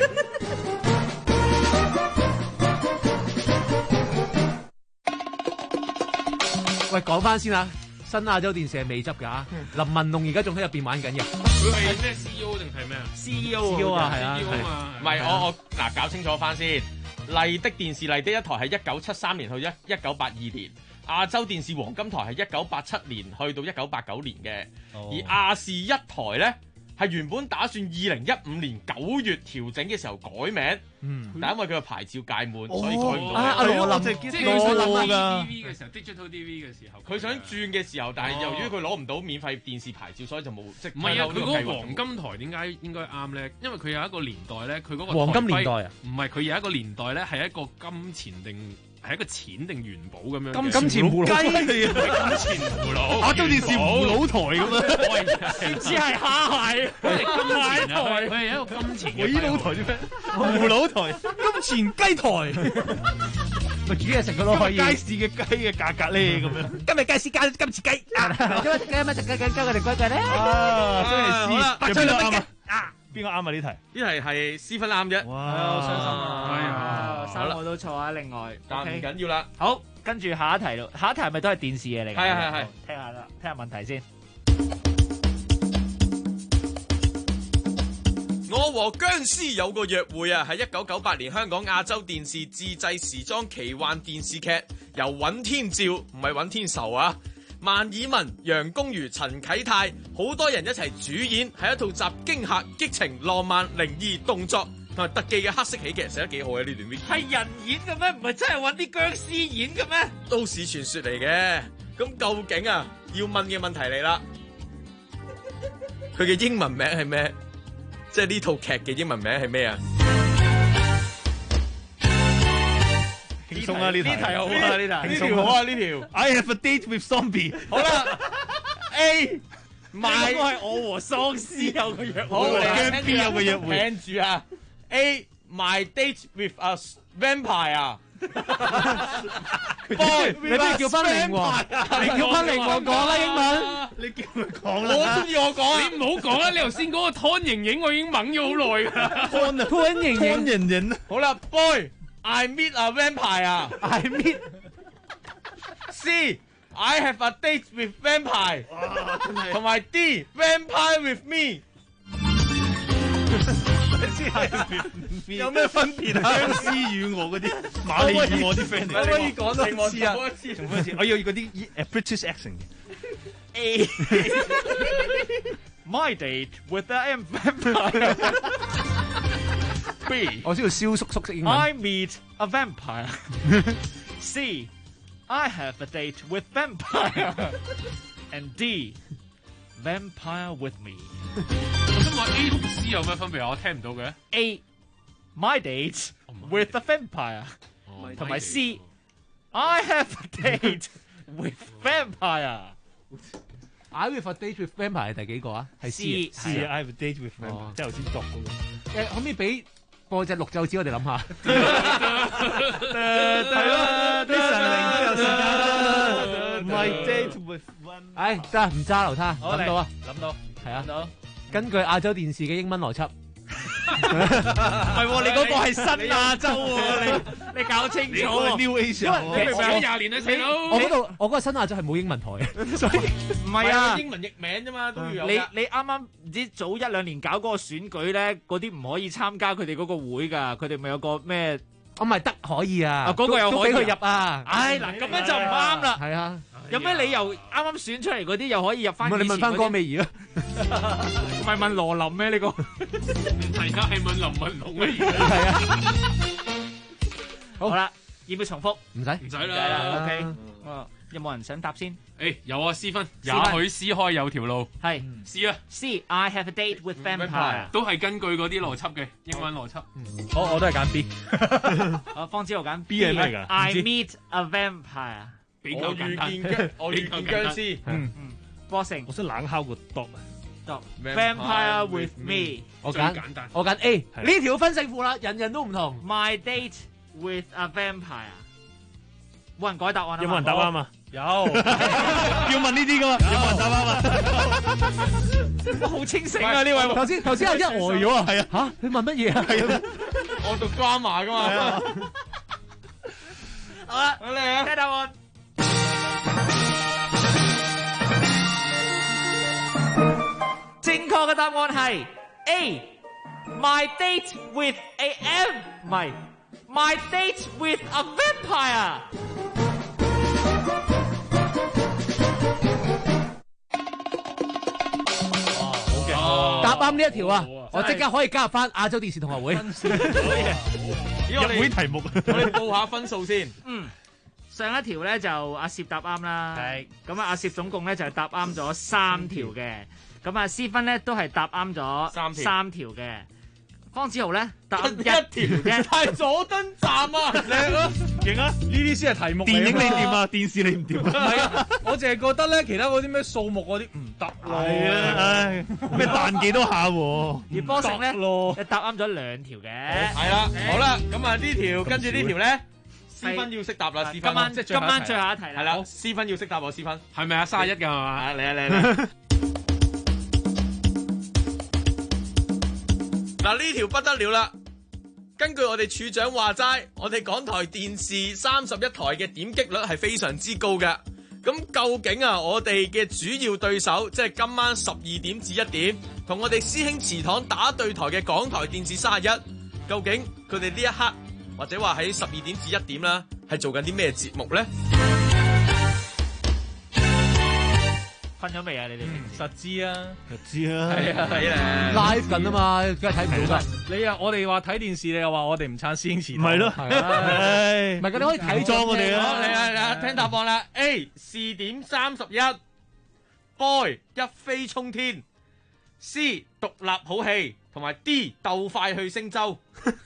喂，講翻先啦。新亞洲電視係未執㗎，林文龍而家仲喺入邊玩緊嘅。 佢係咩 CEO 定係咩啊 ？CEO 啊，係啊， 唔係我嗱搞清楚翻先。麗的電視麗的一台係1973年去1982年，亞洲電視黃金台係1987年去到1989年嘅，而亞視一台咧係原本打算2015年9月調整嘅時候改名，但因為佢個牌照屆滿，所以改唔到。 羅林即係佢想轉 DV 嘅時候 ，Digital DV 嘅時候， 佢想轉嘅時候，但係由於佢攞唔到免費電視牌照，所以就冇即係。 唔係啊，佢嗰個黃金台點解應該啱咧？因為佢有一個年代咧，佢嗰個黃金年代啊， 唔係佢有一個年代咧，係一個金錢定係一個錢定元寶咁樣。 金錢葫蘆雞， 金錢葫蘆， 亞洲電視葫蘆台咁樣，只係蝦蟹， 金錢台，佢係一個金錢。 葫蘆台啲咩？葫蘆台，金錢雞台。 咪煮嘢食嘅咯，可以。 街市嘅雞嘅價格咧咁樣。 今日街市加金錢雞，今日雞我哋歸計咧。 真係邊個啱啊？邊個啱啊？呢題？ 呢題係C分啱啫。 哇， 好傷心啊！三個都錯啊，另外。 但唔緊要啦。 好，跟住下一題咯。下一題係咪都係電視嘢嚟㗎？ 係。 聽下啦，聽下問題先。 我和僵屍有個約會啊，係1998年香港亞洲電視自製時裝奇幻電視劇，由尹天照唔係尹天仇啊，萬綺雯、楊恭如、陳啟泰，好多人一齊主演，係一套集驚嚇、激情、浪漫、靈異、動作同埋特技嘅黑色喜劇，寫得幾好啊！呢段 video 係人演嘅咩？唔係真係揾啲僵屍演嘅咩？ 都市傳說嚟嘅。咁究竟啊，要問嘅問題嚟啦，佢嘅英文名係咩？即係呢套劇嘅英文名係咩啊？ 輕鬆啊！呢題好啊！呢條好啊！呢條 I have a date with zombie。 好啦 ，A 買我係我和喪屍有個約會， 好驚 B 有個約會。 聽住啊 ，A my date with a vampire。 boy， 你不如叫翻靈王，你叫翻靈王講啦英文， 你叫佢講啦。 我中意我講， 你唔好講啦！你頭先嗰個湯盈盈我已經掹咗好耐㗎啦。 湯盈盈。 好啦 ，boy，I meet a vampire。I meet C。I have a date with vampire。同埋 D vampire with me。 有咩分別啊？僵屍與我嗰啲，馬里與我啲 friend 嚟。 可唔可以講多次啊？ 重複一次，我要嗰啲British accent。 A My date with a vampire。B ， 我知道蕭叔叔識英文。 I meet a vampire。C I have a date with vampire. And D. Vampire with me。 我想問 A 同 C 有咩分別啊？我聽唔到嘅。 A. My date with a vampire。同埋 C. I have a date with vampire。 I have a date with vampire 係第幾個啊？係 C。 C I have a date with vampire，即係頭先作嗰個。 可唔可以俾播隻綠袖子我哋諗下？ 係咯，啲神靈都有時間啦。My date with vampire。 唉，得唔揸流他？諗到啊！ 諗到， 係啊， 諗到。 根據亞洲電視嘅英文邏輯。 唔係喎，你嗰個係新亞洲喎，你搞清楚喎。 New Asia， 你明明20年啊，細佬。 我嗰個新亞洲係冇英文台嘅，所以唔係啊， 英文譯名啫嘛，都要有。 你啱啱唔知早1-2年搞嗰個選舉咧，嗰啲唔可以參加佢哋嗰個會㗎，佢哋咪有個咩？ 我咪得可以啊， 嗰個又可以俾佢入啊。 唉，嗱咁樣就唔啱啦。 係啊。 有咩理由啱啱選出嚟嗰啲又可以入翻？ 你問翻江美儀啊？ 唔係問羅琳咩？呢個係啊，係問林文龍啊。 係啊。 好啦，要唔要重複？ 唔使， 唔使啦。 OK。有冇人想答先？ 誒，有啊，思芬，也許撕開有條路。 係 C 啊 ，C。I have a date with vampire。 都係根據嗰啲邏輯嘅英文邏輯。 我都係揀 B。 方子豪揀 B 係咩㗎 ？I meet a vampire。 我遇見僵屍。 波成， 我想冷敲個 dog。 Vampire with me。 我揀 A。呢條分勝負啦，人人都唔同。 My date with a vampire。冇人改答案啊？ 有冇人答啱啊？有。要問呢啲噶嘛？有冇人答啱啊？ 好清醒啊！呢位頭先係一呆咗啊！係啊，嚇你問乜嘢啊？係啊， 我讀 drama 噶嘛。 好啦，嚟啊！聽答案。正確嘅答案係 A。My date with a M， 唔係 My date with a vampire。 答啱呢一條啊，我即刻可以加入翻亞洲電視同學會。 入會題目，我哋報下分數先。 上一條咧就阿攝答啱啦，咁啊阿攝總共咧就係答啱咗3條嘅，咁啊思芬咧都係答啱咗3條嘅，方子豪咧答啱1條啫， 係佐敦站啊，靚咯， 勁啊！呢啲先係題目。電影你掂啊，電視你唔掂啊。 係啊，我淨係覺得咧，其他嗰啲咩數目嗰啲唔得咯。 係啊，唉，咩彈幾多下喎？ 而波成咧，答啱咗2條嘅。 係啦，好啦，咁啊呢條跟住呢條咧。思芬要識答啦，思芬。 今晚最後一題啦。 係啦，思芬要識答喎，思芬。 係咪啊？31㗎係嘛？ 嚟啊嚟嚟！嗱呢條不得了啦！根據我哋處長話齋，我哋港台電視31台嘅點擊率係非常之高嘅。咁究竟啊，我哋嘅主要對手，即係今晚12點至1點，同我哋師兄祠堂打對台嘅港台電視31，究竟佢哋呢一刻？或者話喺12點至1點啦，係做緊啲咩節目咧？ 瞓咗未啊？你哋實知啊，實知啊， 係啊係啊 ，live 緊啊嘛，梗係睇唔到㗎。 你啊，我哋話睇電視，你又話我哋唔撐師兄祠堂， 咪咯， 係啊，唔係㗎，你可以睇裝我哋啊。 嚟啊，聽答案啦。A 4點31 ，Boy 一飛沖天 ，C 獨立好戲，同埋 D 鬥快去星洲。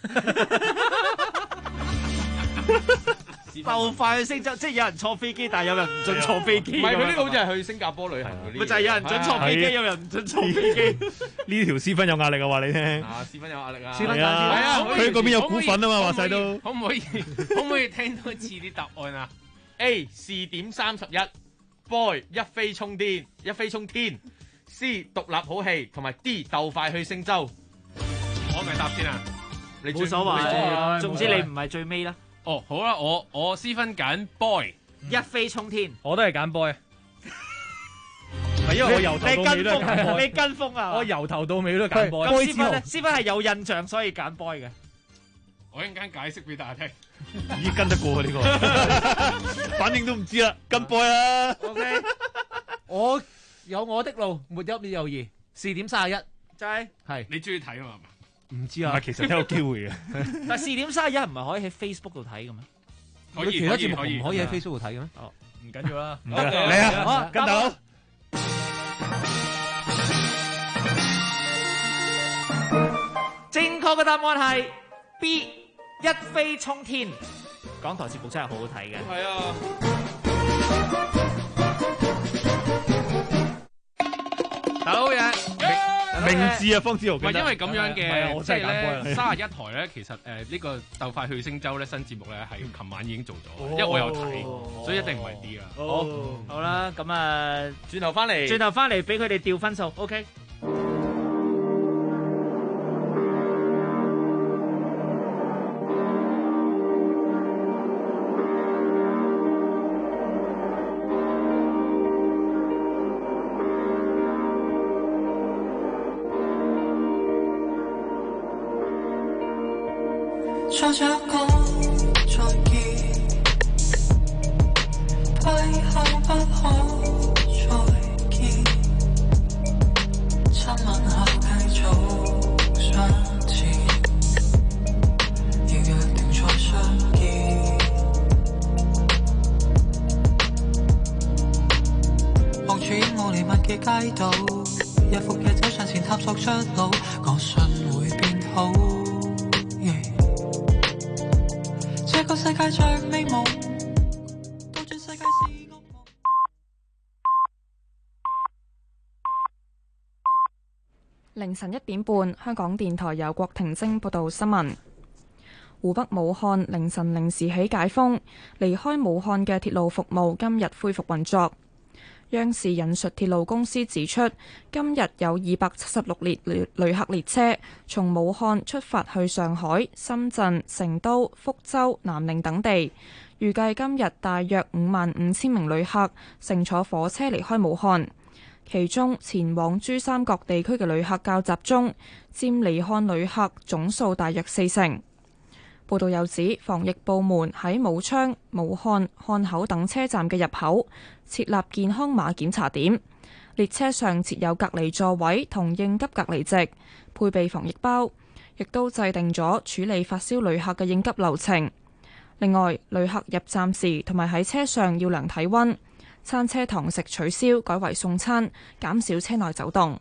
鬥快去星洲，即係有人坐飛機，但係有人唔準坐飛機。 唔係佢呢個好似係去新加坡旅行嗰啲。 咪就係有人準坐飛機，有人唔準坐飛機。 呢條思芬有壓力啊！話你聽。 啊，思芬有壓力啊！ 思芬係啊，佢嗰邊有股份啊嘛，話晒都。 可唔可以聽多次啲答案啊 ？A 4點31 ，Boy 一飛沖天 ，C 獨立好戲，同埋 D 鬥快去星洲。 我咪答先啊！ 冇所謂，總之你唔係最尾啦。 哦，好啦，我思芬揀 boy， 一飛沖天， 我都係揀 boy。係因為我由頭到尾都係揀 boy。 你跟風啊！ 我由頭到尾都係揀 boy。 咁思芬咧，思芬係有印象，所以揀 boy 嘅。 我一陣間解釋俾大家聽。 咦，跟得過呢個？反正都唔知啦，跟 boy 啦。 OK， 我有我的路，沒有你猶豫。4點31， 就係你中意睇啊嘛？ 唔知啊， 其實都有機會嘅。 但4點31唔係可以喺 Facebook 度睇嘅咩？ 可以其他節目可以唔可以喺 Facebook 度睇嘅咩？ 哦， 唔緊要啦， 嚟啊！ 好跟大佬。 正確嘅答案係 B， 一飛沖天。港台節目真係好好睇嘅。 係啊。 大佬嘢，明智啊，方志豪。 唔係因為咁樣嘅， 我即係真係揀咧31台咧，其實呢個鬥快去星洲咧新節目咧係琴晚已經做咗，因為我有睇，所以一定唔係 D 啊。 好啦，咁啊， 轉頭翻嚟俾佢哋調分數 ，OK。 再這個再見，閉口不可再見，親吻後繼續向前，要約定再相見。望住煙霧彌漫嘅街道，日復日走上前探索出路，我信會變好。這個世界最美夢，到轉世界是噩夢。 凌晨1點半，香港電台由郭婷晶報道新聞。湖北武漢凌晨0時起解封，離開武漢嘅鐵路服務今日恢復運作。央視引述鐵路公司指出，今日有276列旅客列車從武漢出發去上海、深圳、成都、福州、南寧等地，預計今日大約55,000名旅客乘坐火車離開武漢，其中前往珠三角地區嘅旅客較集中，佔離漢旅客總數大約40%。報道又指，防疫部門喺武昌、武漢、漢口等車站嘅入口設立健康碼檢查點，列車上設有隔離座位同應急隔離席，配備防疫包，亦都制定咗處理發燒旅客嘅應急流程。另外，旅客入站時同埋喺車上要量體溫，餐車堂食取消，改為送餐，減少車內走動。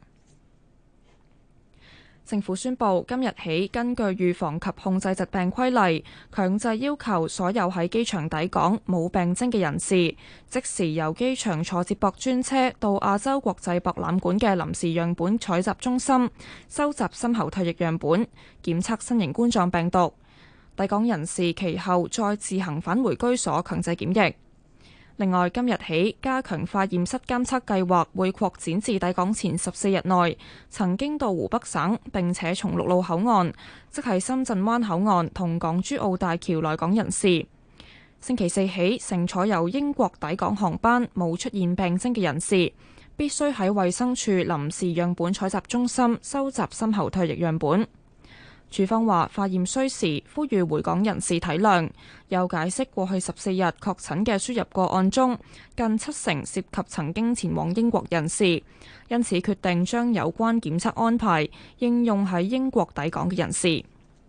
政府宣布今日起，根據預防及控制疾病規例，強制要求所有喺機場抵港冇病徵嘅人士，即時由機場坐接駁專車到亞洲國際博覽館嘅臨時樣本採集中心收集深喉唾液樣本，檢測新型冠狀病毒。抵港人士其後再自行返回居所強制檢疫。另外，今日起加強化驗室監測計劃會擴展至抵港前14日內曾經到湖北省並且從陸路口岸，即係深圳灣口岸同港珠澳大橋來港人士。星期四起，乘坐由英國抵港航班冇出現病徵嘅人士，必須喺衛生署臨時樣本採集中心收集深喉唾液樣本。署方話化驗需時，呼籲回港人士體諒，又解釋過去14日確診嘅輸入個案中，近70%涉及曾經前往英國人士，因此決定將有關檢測安排應用喺英國抵港嘅人士。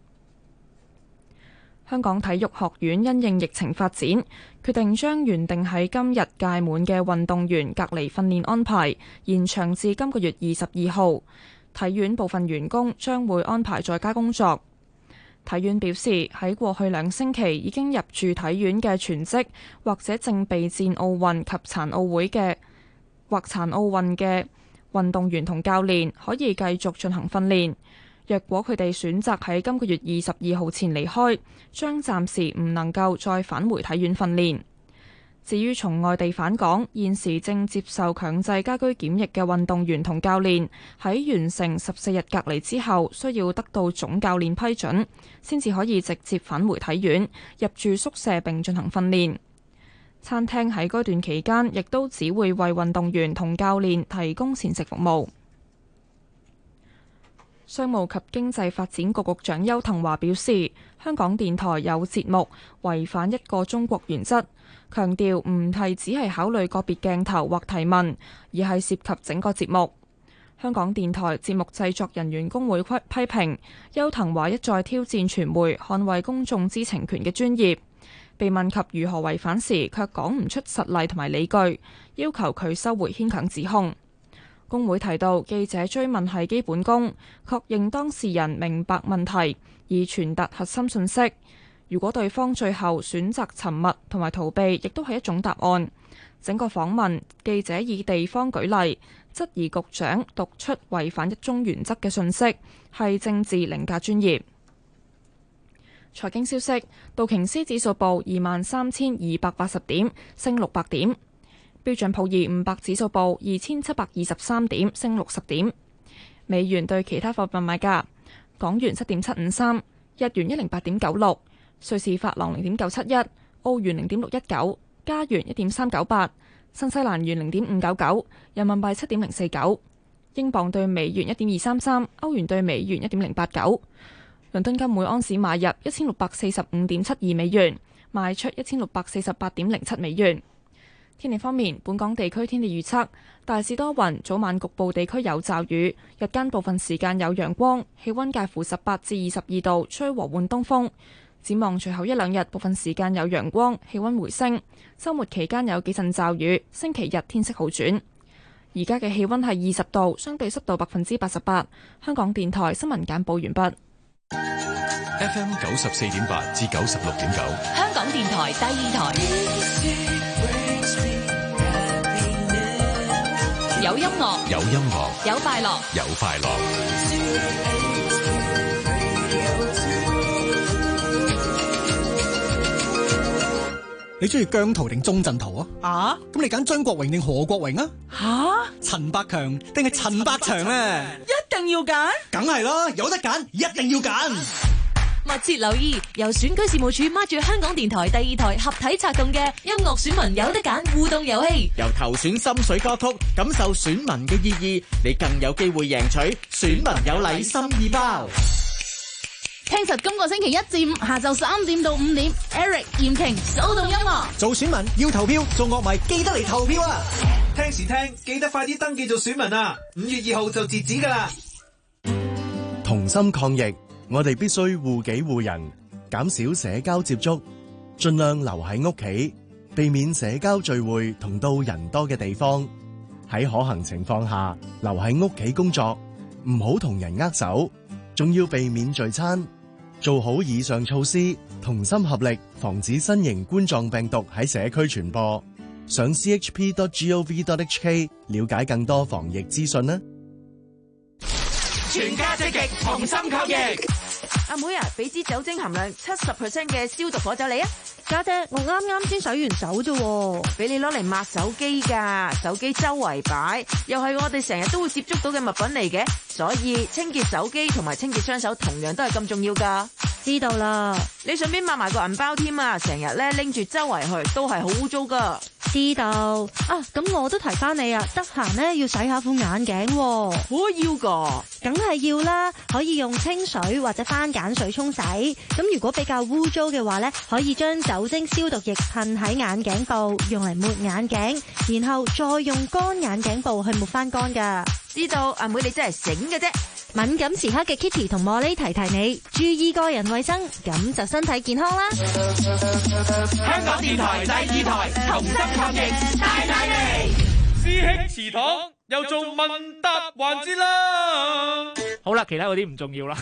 香港體育學院因應疫情發展，決定將原定喺今日屆滿嘅運動員隔離訓練安排延長至今個月22號。體院部分員工將會安排在家工作。體院表示，喺過去2星期已經入住體院嘅全職或者正備戰奧運及殘奧會嘅或殘奧運嘅運動員同教練，可以繼續進行訓練。若果佢哋選擇喺今個月22號前離開，將暫時唔能夠再返回體院訓練。至於從外地返港，現時正接受強制家居檢疫嘅運動員同教練，喺完成14日隔離之後，需要得到總教練批准，先至可以直接返回體院，入住宿舍並進行訓練。餐廳喺該段期間，亦都只會為運動員同教練提供膳食服務。商務及經濟發展局局長邱騰華表示，香港電台有節目違反一個中國原則，強調唔係只係考慮個別鏡頭或提問，而係涉及整個節目。香港電台節目製作人員工會批評邱騰華一再挑戰傳媒捍衛公眾知情權嘅專業， 被問及如何違反時，卻講唔出實例同埋理據，要求佢收回牽強指控。工會提到，記者追問係基本功，確認當事人明白問題，以傳達核心信息。如果對方最後選擇沉默同埋逃避，亦都係一種答案。整個訪問，記者以地方舉例，質疑局長讀出違反一中原則嘅信息，係政治凌駕專業。財經消息，道瓊斯指數報23,280點，升600點。標準普爾500指數報2723點，升60點。美元對其他貨幣買價：港元7.753，日元108.96，瑞士法郎0.971，澳元0.619，加元1.398，新西蘭元0.599，人民幣7.049，英鎊對美元1.233，歐元對美元1.089。倫敦金每安士買入1645.72美元，賣出1648.07美元。天氣方面，本港地區天氣預測大致多雲，早晚局部地區有驟雨，日間部分時間有陽光，氣溫介乎18至22度，吹和緩東風。展望隨後一兩日，部分時間有陽光，氣溫回升。週末期間有幾陣驟雨，星期日天色好轉。而家嘅氣溫係20度，相對濕度88%。香港電台新聞簡報完畢。 FM 94.8至96.9， 香港電台第二台。有音樂， 有音樂， 有快樂， 有快樂。 你中意姜濤定鐘鎮濤啊？啊？咁你揀張國榮定何國榮啊？吓？陳百強定係陳百祥啊？ 一定要揀？ 梗係啦，有得揀，一定要揀。 密切留意由選舉事務處孖住香港電台第二台合體策動嘅音樂選民有得揀互動遊戲， 由投選心水歌曲，感受選民嘅意義，你更有機會贏取選民有禮心意包。 聽實今個星期1至5下晝3點到5點 ，Eric 嚴瓊手動音樂。 做選民要投票，做樂迷記得嚟投票啊！ 聽時聽，記得快啲登記做選民啊！5月2號就截止噶啦。 同心抗疫，我哋必須護己護人，減少社交接觸，盡量留喺屋企，避免社交聚會同到人多嘅地方。喺可行情況下，留喺屋企工作，唔好同人握手，仲要避免聚餐。做好以上措施，同心合力，防止新型冠狀病毒喺社區傳播。上 chp.gov.hk 了解更多防疫資訊啦！ 全家積極，同心抗疫。阿妹啊，俾支酒精含量70% 嘅消毒火酒你啊！ 家姐，我啱啱先洗完手啫， 俾你攞嚟抹手機噶，手機周圍擺，又係我哋成日都會接觸到嘅物品嚟嘅，所以清潔手機同埋清潔雙手同樣都係咁重要噶。 知道啦， 你順便抹埋個銀包添啊！成日咧拎住周圍去都係好污糟噶。 知道啊，咁我都提翻你啊，得閒咧要洗下副眼鏡。 我要噶， 梗係要啦，可以用清水或者番梘水沖洗。咁如果比較污糟嘅話咧，可以將酒精消毒液噴喺眼鏡布，用嚟抹眼鏡，然後再用乾眼鏡布去抹翻乾噶。 知道，阿妹你真係醒嘅啫。 敏感時刻嘅 Kitty 同茉莉提提你，注意個人衛生，咁就身體健康啦。 香港電台第二台，同心抗疫，大大利。 師兄祠堂又做問答環節啦。 好啦，其他嗰啲唔重要啦。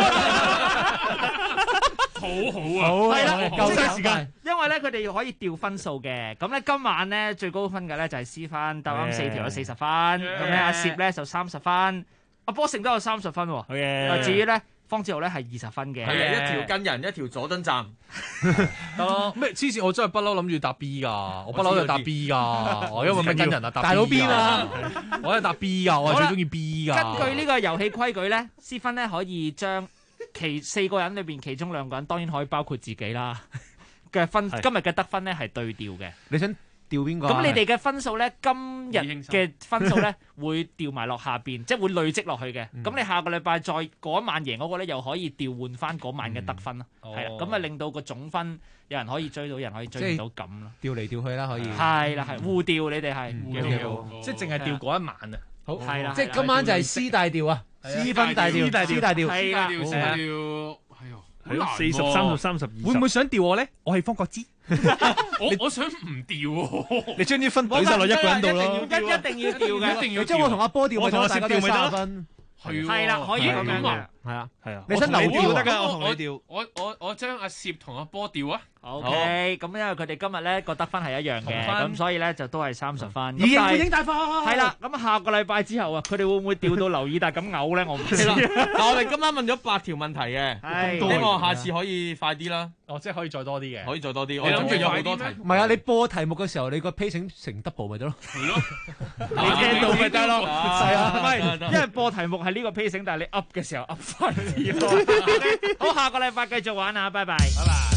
好好啊， 係啦， 夠晒時間。 因為咧，佢哋可以調分數嘅。咁咧，今晚咧最高分嘅咧就係詩芬，答啱4條有40分。咁咧，阿攝咧就30分，阿波成都有30分。好嘅。至於咧，方志豪咧係20分嘅。 係啊，一條近人，一條佐敦站。 得咯。咩黐線？我真係不嬲諗住答 B 噶，我不嬲就答 B 噶。我因為咩跟人啊？答大佬 B 啦，我係答 B 噶，我係最中意 B 噶。 根據呢個遊戲規矩咧，詩芬咧可以將4個人裏邊其中2個人，當然可以包括自己啦嘅分。今日嘅得分咧係對調嘅。 你想調邊個？ 咁你哋嘅分數咧，今日嘅分數咧會調埋落下邊，即係會累積落去嘅。咁你下個禮拜再嗰一晚贏嗰個咧，又可以調換翻嗰晚嘅得分咯。係啦，咁啊令到個總分有人可以追到，有人可以追唔到咁咯。 調嚟調去啦，可以。 係啦，係互調，你哋係互調， 即係淨係調嗰一晚啊。 好，係啦， 即係今晚就係 C 大調啊，詩芬大調，詩大調， 係啦， 係係咯，40、30、30、20。 會唔會想調我咧？我係方國芝。 我想唔調喎， 你將啲分懟晒落一個人度咯。 一定要調嘅， 一定要。 即係我同阿波調， 我同阿攝調咪得咯。 係啦，可以咁樣嘅。 係啊， 係啊。 你想流調得㗎，我同你調。 我將阿攝同阿波調啊。 OK，咁因為佢哋今日咧個得分係一樣嘅，咁所以咧就都係30分。 以形配影大法。 係啦，咁下個禮拜之後啊，佢哋會唔會調到劉以達咁嘔咧？我唔知。 嗱，我哋今晚問咗8條問題嘅，希望下次可以快啲啦。 哦，即係可以再多啲嘅， 可以再多啲。我諗住有好多題。 唔係啊，你播題目嘅時候，你個 pacing 成 double 咪得咯？ 係咯， 你聽到咪得咯？ 係啊， 唔係，因為播題目係呢個 pacing，但係你 up 嘅時候 up 快啲咯。好，下個禮拜繼續玩啊！拜拜，拜拜。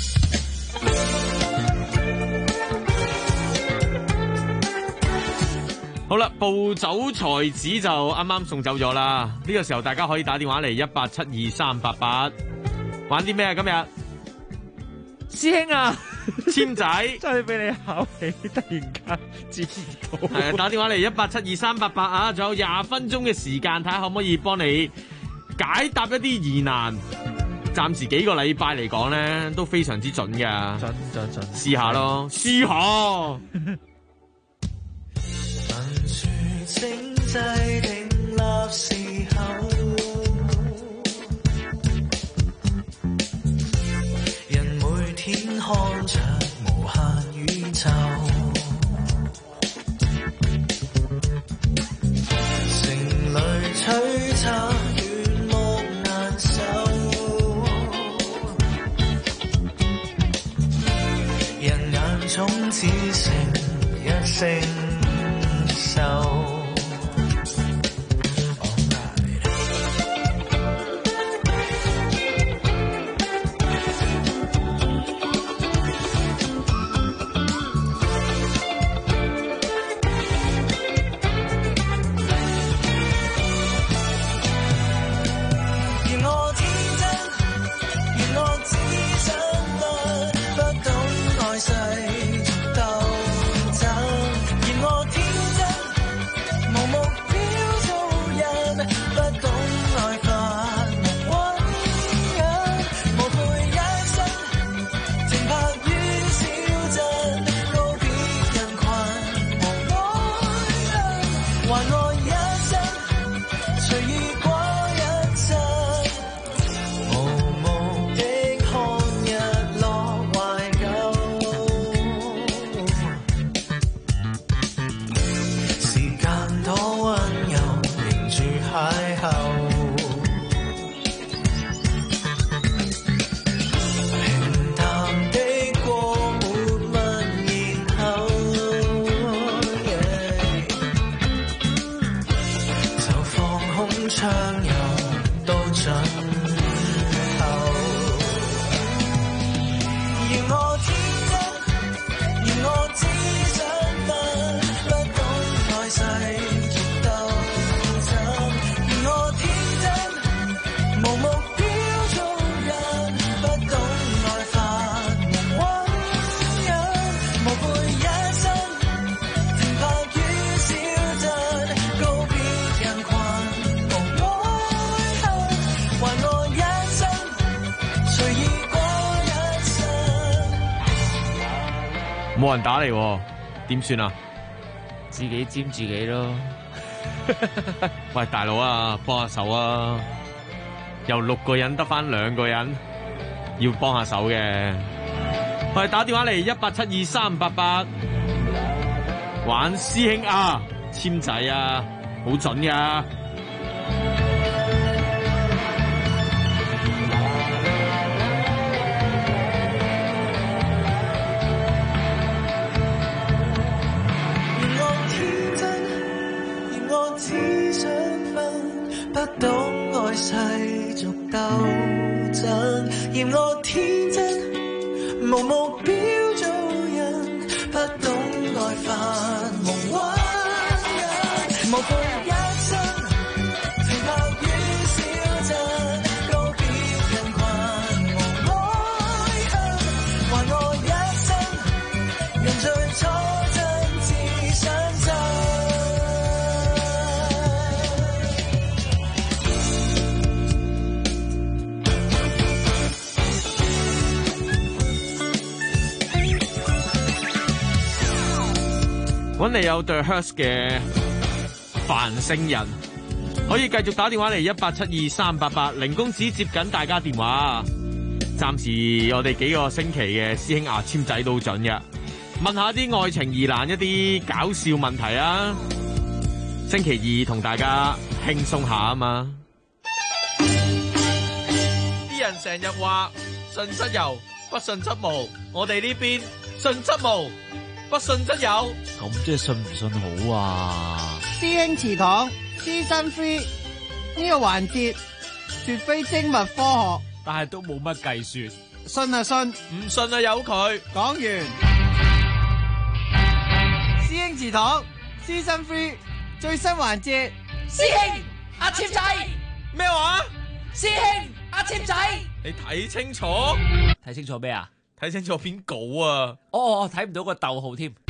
好啦，暴走才子就啱啱送走咗啦。呢個時候大家可以打電話嚟1872388，玩啲咩啊？今日師兄啊， 簽仔真係俾你考起，突然間知道。 係啊，打電話嚟1872388啊，仲有20分鐘嘅時間，睇下可唔可以幫你解答一啲疑難。暫時幾個禮拜嚟講咧，都非常之準㗎。準，試下咯，試下。 文書正制定立時候，人每天看着無限宇宙，城裏璀璨願目難受，人眼中只剩一聲手。 冇人打嚟，點算啊？ 自己沾自己咯。 喂，大佬啊，幫下手啊！由6個人得返2個人，要幫下手嘅。喂，打電話嚟1872388，玩師兄啊，簽仔啊，好準㗎。 不懂愛世俗鬥爭，嫌我天真，無目標做人，不懂愛發夢幻人，無悔一生，停泊於小鎮，告別人群無愛恨，還我一生，人最初真摯相襯。 揾嚟有 The Hertz 嘅繁星人，可以繼續打電話嚟18723888，零公子接緊大家電話。暫時我哋幾個星期嘅師兄牙籤仔都準嘅，問下啲愛情疑難一啲搞笑問題啊！星期二同大家輕鬆下啊嘛！ 啲人成日話信則有，不信則無。我哋呢邊信則無，不信則有。 咁即係信唔信好啊？ 師兄祠堂Season 3呢個環節絕非精密科學， 但係都冇乜計算。 信啊信， 唔信啊由佢。 講完。師兄祠堂Season 3最新環節， 師兄阿簽仔咩話？師兄阿簽仔，你睇清楚， 睇清楚咩啊？ 睇清楚篇稿啊！ 哦，睇唔到個逗號添。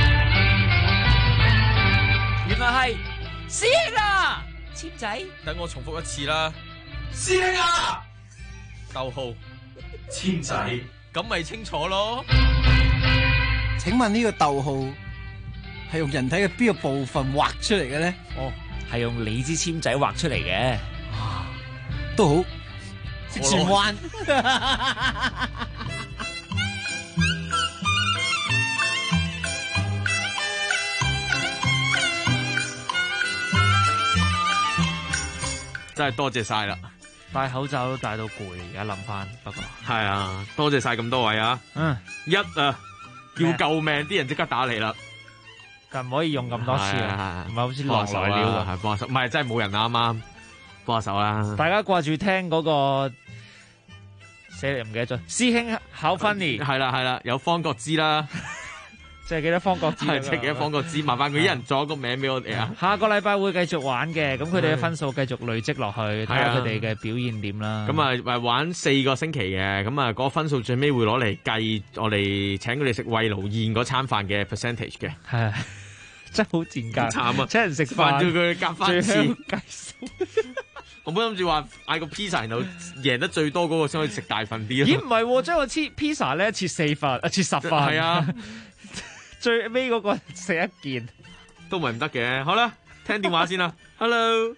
原來係師兄啊，簽仔。 等我重複一次啦，師兄啊，逗號簽仔，咁咪清楚咯。 請問呢個逗號係用人體嘅邊個部分畫出嚟嘅咧？ 哦，係用你支簽仔畫出嚟嘅。 都好，識轉彎。 真係多謝晒啦！ 戴口罩都戴到攰，而家諗翻，不過係啊，多謝晒咁多位啊！叫救命，啲人即刻打嚟啦！ 但唔可以用咁多次啊，唔係好似落來了係幫下手，唔係真係冇人啱啱幫下手啦！ 大家掛住聽嗰個寫嚟唔記得咗，師兄考分年係啦，有方國之啦。 即係記得方國之， 即係記得方國之，麻煩佢一人作一個名俾我哋啊！ 下個禮拜會繼續玩嘅，咁佢哋嘅分數繼續累積落去，睇下佢哋嘅表現點啦。 咁啊，玩4個星期嘅，咁啊，嗰個分數最尾會攞嚟計我哋請佢哋食慰勞宴嗰餐飯嘅 percentage 嘅。 係，真係好賤格， 慘啊！ 請人食飯叫佢夾翻次計數。 我本諗住話嗌個 pizza，然後贏得最多嗰個先可以食大份啲。 咦？唔係，將個pizza 咧切4份，切10份。 係啊。 最尾嗰個食一件都唔係唔得嘅。好啦，聽電話先啦。Hello，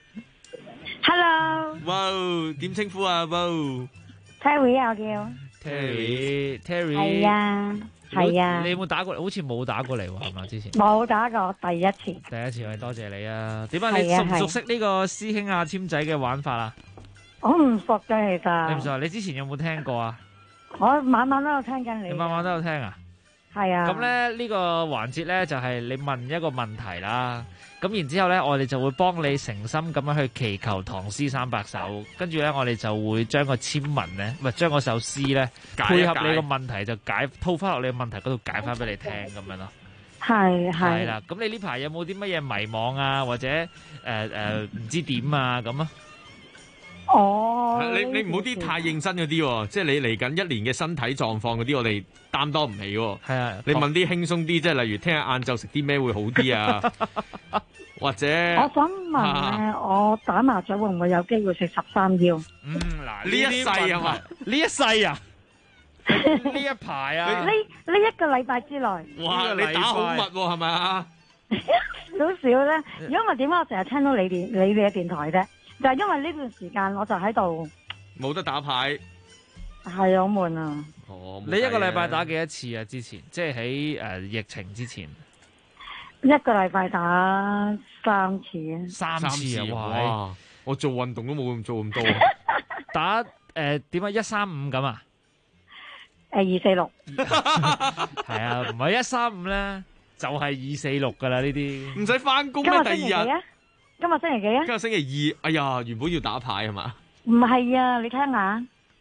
哇，點稱呼啊？哇 ，Terry 啊，我叫 Terry。 係啊，係啊。 你有冇打過嚟？好似冇打過嚟喎，係嘛？之前冇打過，第一次。 第一次，我哋多謝你啊。點解你熟唔熟悉呢個師兄阿簽仔嘅玩法啊？ 我唔熟嘅，其實。 你唔熟？你之前有冇聽過啊？ 我晚晚都有聽緊你。 你晚晚都有聽啊？ 係啊， 咁咧呢個環節咧就係你問一個問題啦，咁然之後咧我哋就會幫你誠心咁樣去祈求唐詩300首，跟住咧我哋就會將個簽文咧，唔係將嗰首詩咧配合你個問題就套翻落你個問題嗰度解翻俾你聽咁樣咯。係啦，咁你呢排有冇啲乜嘢迷惘啊，或者唔知點啊咁啊？ 哦， 你唔好啲太認真嗰啲，即係你嚟緊1年嘅身體狀況嗰啲，我哋擔當唔起。 係啊， 你問啲輕鬆啲，即係例如聽日晏晝食啲咩會好啲啊？或者我想問咧，我打麻雀會唔會有機會食13腰？ 嗱，呢一世係嘛？ 呢一世啊？呢一排啊？ 呢1個禮拜之內。 哇！你打好密係咪啊？ 少少咧，如果我點解我成日聽到你哋嘅電台啫？就係因為呢段時間我就喺度冇得打牌， 係好悶啊！ 哦， 你一個禮拜打幾多次啊？之前即係喺疫情之前 ，1個禮拜打3次啊！3次啊！ 哇！我做運動都冇咁做咁多， 打點啊135咁啊 ？246 係啊，唔係135咧，就係246噶啦呢啲， 唔使翻工咩？第二日。 今日星期幾啊？ 今日星期2，哎呀，原本要打牌係嘛？ 唔係啊，你聽下，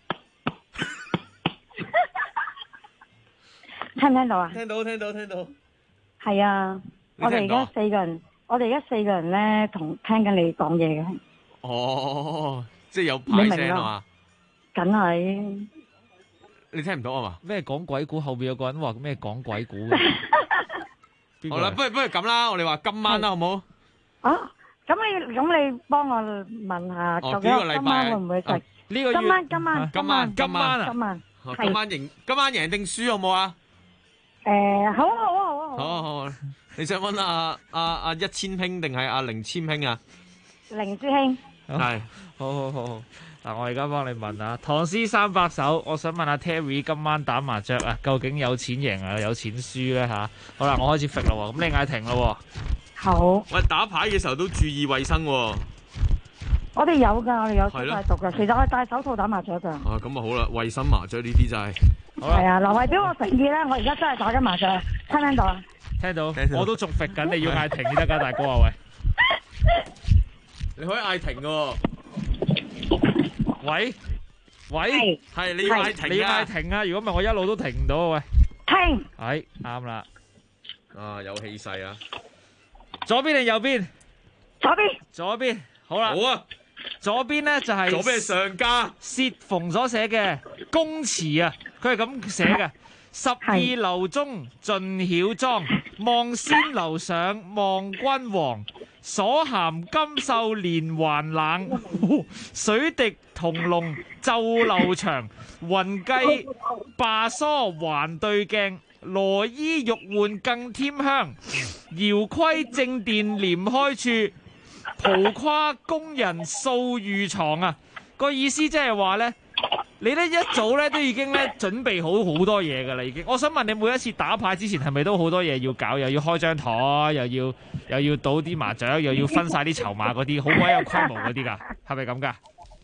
聽唔聽到啊？ 聽到。 係啊，我哋而家4個人咧，同聽緊你講嘢嘅。 哦，即係有牌聲啊嘛？ 梗係。 你聽唔到啊嘛？ 咩講鬼故？後邊有個人話咩講鬼故？ 好啦，不如咁啦，我哋話今晚啦，好唔好？ 啊！咁你幫我問下，究竟今晚會唔會食？ 呢個今晚贏定輸好冇啊？ 好。 你想揾阿一千兄定係阿零千兄啊？ 凌之兄， 係， 好。嗱，我而家幫你問啊，唐詩300首，我想問下 Terry 今晚打麻雀啊，究竟有錢贏啊，有錢輸咧嚇？好啦，我開始揈啦喎，咁你嗌停啦喎。 好。 喂，打牌嘅時候都注意衞生喎。 我哋有㗎，我哋有消毒㗎。其實我係戴手套打麻雀㗎。 啊，咁啊好啦，衞生麻雀呢啲就係。 係啊，嗱，為表我誠意咧，我而家真係打緊麻雀，聽唔聽到啊？ 聽到，我都仲揈緊，你要嗌停先得㗎，大哥啊喂！ 你可以嗌停㗎。 喂， 係你要嗌停啊！ 你要嗌停啊！如果唔係我一路都停唔到啊喂。 停。 係啱啦。 啊，有氣勢啊！ 左邊定右邊？左邊。好啦。 好啊。 左邊咧就係左邊係上家薛馮所寫嘅公詞啊，佢係咁寫嘅：12樓中盡曉妝，望仙樓上望君王。所含金繡連環冷，水滴銅龍奏漏長。雲髻罷梳還對鏡，羅衣玉換更添香。遙窺正殿簾開處，蒲跨宮人掃御床啊！個意思即係話咧，你咧一早咧都已經咧準備好多嘢㗎啦，已經。我想問你每一次打牌之前係咪都好多嘢要搞？又要開張台，又要賭啲麻雀，又要分晒啲籌碼嗰啲，好鬼有規模嗰啲㗎，係咪咁㗎？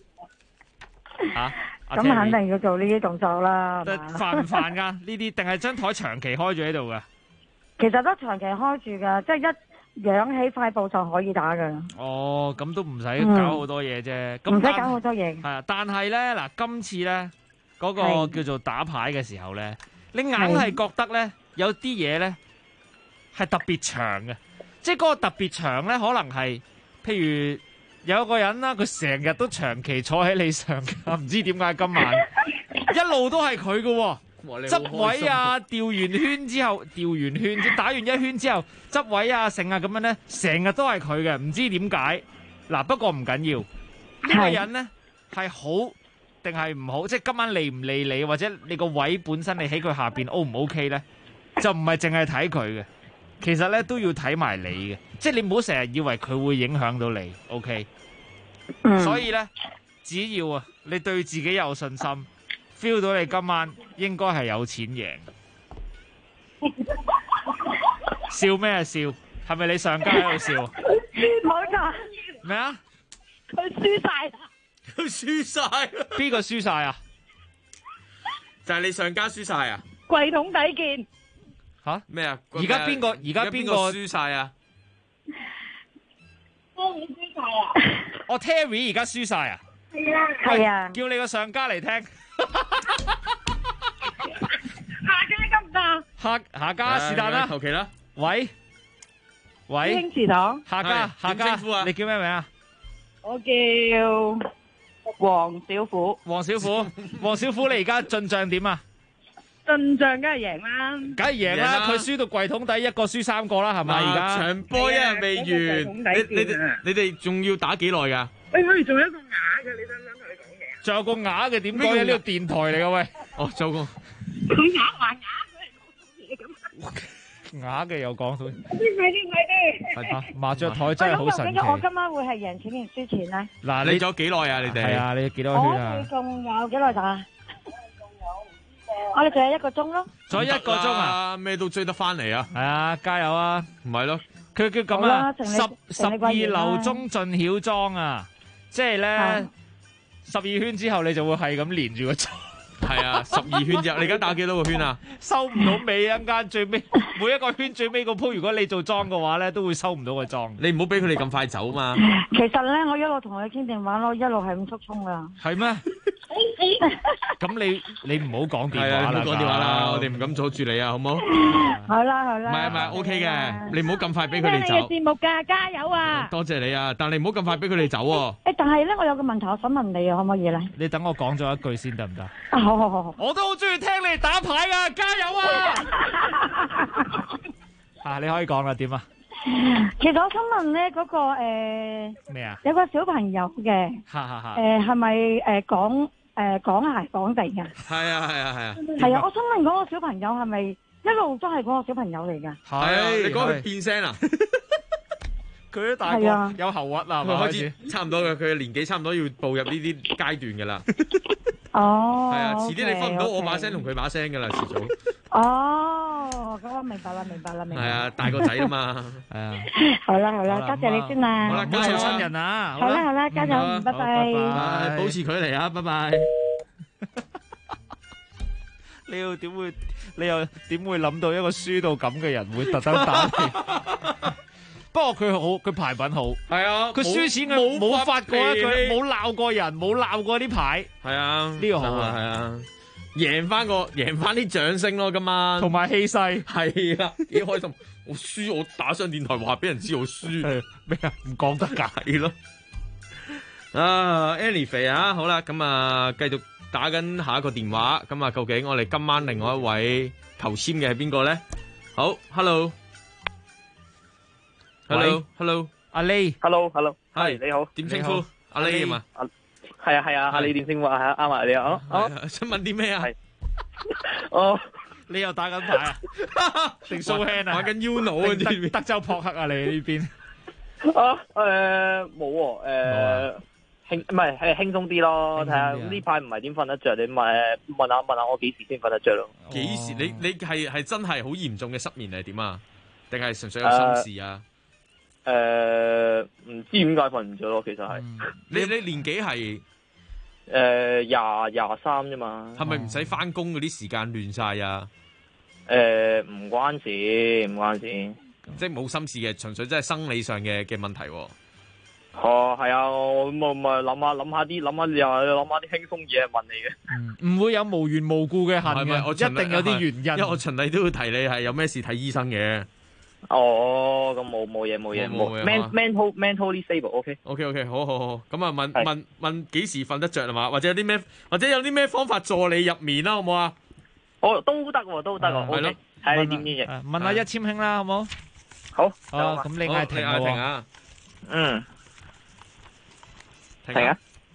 咁肯定要做呢啲動作啦。 煩唔煩㗎？呢啲定係張台長期開住喺度㗎？ 其實都長期開住㗎，即係一揚起塊布就可以打㗎。 哦，咁都唔使搞好多嘢啫。 唔使搞好多嘢。 係啊，但係咧嗱，今次咧嗰個叫做打牌嘅時候咧，你硬係覺得咧有啲嘢咧係特別長嘅，即係嗰個特別長咧，可能係譬如有個人啦，佢成日都長期坐喺你上架，唔知點解今晚一路都係佢嘅喎。執位啊，調完圈之後，打完一圈之後，執位啊，剩啊咁樣咧，成日都係佢嘅，唔知點解。嗱，不過唔緊要，呢個人咧係好定係唔好，即係今晚利唔利你，或者你個位本身你喺佢下邊 O 唔 OK 咧，就唔係淨係睇佢嘅，其實咧都要睇埋你嘅，即係你唔好成日以為佢會影響到你 ，OK？所以咧，只要啊，你對自己有信心。feel 到你今晚應該係有錢贏，笑咩笑？係咪你上家喺度笑？ 冇錯。 咩啊？ 佢輸晒啦！ 佢輸晒， 邊個輸晒啊？ 就係你上家輸晒啊？ 櫃桶底見。 吓咩啊？ 而家邊個輸晒啊 ？Terry 輸晒啊！ 我 Terry 而家輸晒啊？ 係啊。 叫你個上家嚟聽。 下家得唔得？ 下家是但啦， 求其啦。 喂， 英祠堂。 下家，你叫咩名啊？ 我叫黃小虎。 黃小虎，你而家進帳點啊？ 進帳梗係贏啦， 梗係贏啦！佢輸到櫃桶底，一個輸3個啦，係咪？而家場波一日未完，你哋仲要打幾耐㗎？ 喂，我哋仲有一個啞嘅，你想唔想同你講嘢？ 仲有個啞嘅點講嘢？呢個電台嚟㗎喂。 哦，仲有個。 佢啞話啞，佢係講嘢咁。 啞嘅又講到。 啲。 麻雀台真係好神奇。 我今晚會係贏錢定輸錢咧？ 嗱，你咗幾耐啊？你哋係啊，你幾多圈啊？ 我哋仲有幾耐打？我哋仲有1個鐘咯。 仲有1個鐘啊？ 咩都追得翻嚟啊！ 係啊，加油啊！ 唔係咯， 佢叫咁啊，12樓中盡曉妝啊！即係咧，12圈之後你就會係咁連住個鐘。 係啊，12圈之後，你而家打幾多個圈啊？ 收唔到尾，一間最尾每一個圈最尾個鋪，如果你做莊嘅話咧，都會收唔到個莊。 你唔好俾佢哋咁快走嘛。 其實咧，我一路同佢傾電話咯，一路係咁速衝噶。 係咩？咁你唔好講電話啦， 唔好講電話啦，我哋唔敢阻住你啊，好唔好？ 好啦。 唔係 ，OK 嘅，你唔好咁快俾佢哋走。 聽你嘅節目噶，加油啊！ 多謝你啊，但係你唔好咁快俾佢哋走喎。 但係咧，我有個問題，我想問你啊，可唔可以咧？ 你等我講咗一句先得唔得？ 好。 我都好中意聽你哋打牌噶，加油啊！你可以講啦，點啊？ 其實我想問咧，嗰個咩啊？ 有個小朋友嘅，係咪港鞋港地嘅？ 係啊。 係啊，我想問嗰個小朋友係咪一路都係嗰個小朋友嚟㗎。 係你講佢變聲啊？ 佢都大個有喉核啦， 佢開始差唔多嘅，佢嘅年紀差唔多要步入呢啲階段㗎啦。 哦， 係啊，遲啲你分唔到我把聲同佢把聲㗎啦，遲早。 哦，咁我明白啦。 係啊，大個仔啊嘛。 係啊。 好啦，多謝你先啦。 好啦，加油親人啊！ 好啦，加油，拜拜。 保持距離啊，拜拜。 你又點會諗到一個輸到咁嘅人會特登打你？不過佢好，佢牌品好。 係啊， 佢輸錢佢冇發過一句，冇鬧過人，冇鬧過啲牌。 係啊， 呢個好啊， 係啊，贏翻啲掌聲咯，今晚同埋氣勢。 係啦，幾開心。我輸，我打上電台話俾人知我輸。 咩啊？唔講得㗎。 係咯。啊 ，Annie 肥啊，好啦，咁啊，繼續打緊下一個電話。咁啊，究竟我哋今晚另外一位求簽嘅係邊個咧？好 ，Hello。Hello， 阿 Lee，Hello， 係你好， 點稱呼？阿 Lee 嘛？ 係啊，阿 Lee 點稱呼啊？係啱啊，你好， 想問啲咩啊？ 哦， 你又打緊牌啊？定 show hand 啊？ 玩緊 Uno 啊？ 德州撲克啊？你呢邊？ 冇喎，係輕鬆啲咯，睇下呢排唔係點瞓得着，你問下我幾時先瞓得着咯？ 幾時？你係真係好嚴重嘅失眠係點啊？定係純粹有心事啊？ 唔知點解瞓唔着咯，其實係。 你年紀係廿三啫嘛。 係咪唔使翻工嗰啲時間亂晒啊？ 唔關事， 即係冇心事嘅，純粹真係生理上嘅問題。 哦，係啊，我咪諗下啲輕鬆嘢問你嘅。 唔會有無緣無故嘅恨嘅， 我一定有啲原因。 因為我循例都會提你係有咩事睇醫生嘅。 哦，咁冇嘢，mentally stable，OK， 好，咁啊問幾時瞓得着係嘛？或者有啲咩方法助你入眠啦，好唔好啊？ 哦，都得喎，係咯，睇你點嘅。 問下一簽兄啦，好唔好？ 好， 咁你嗌停啊， 停啊！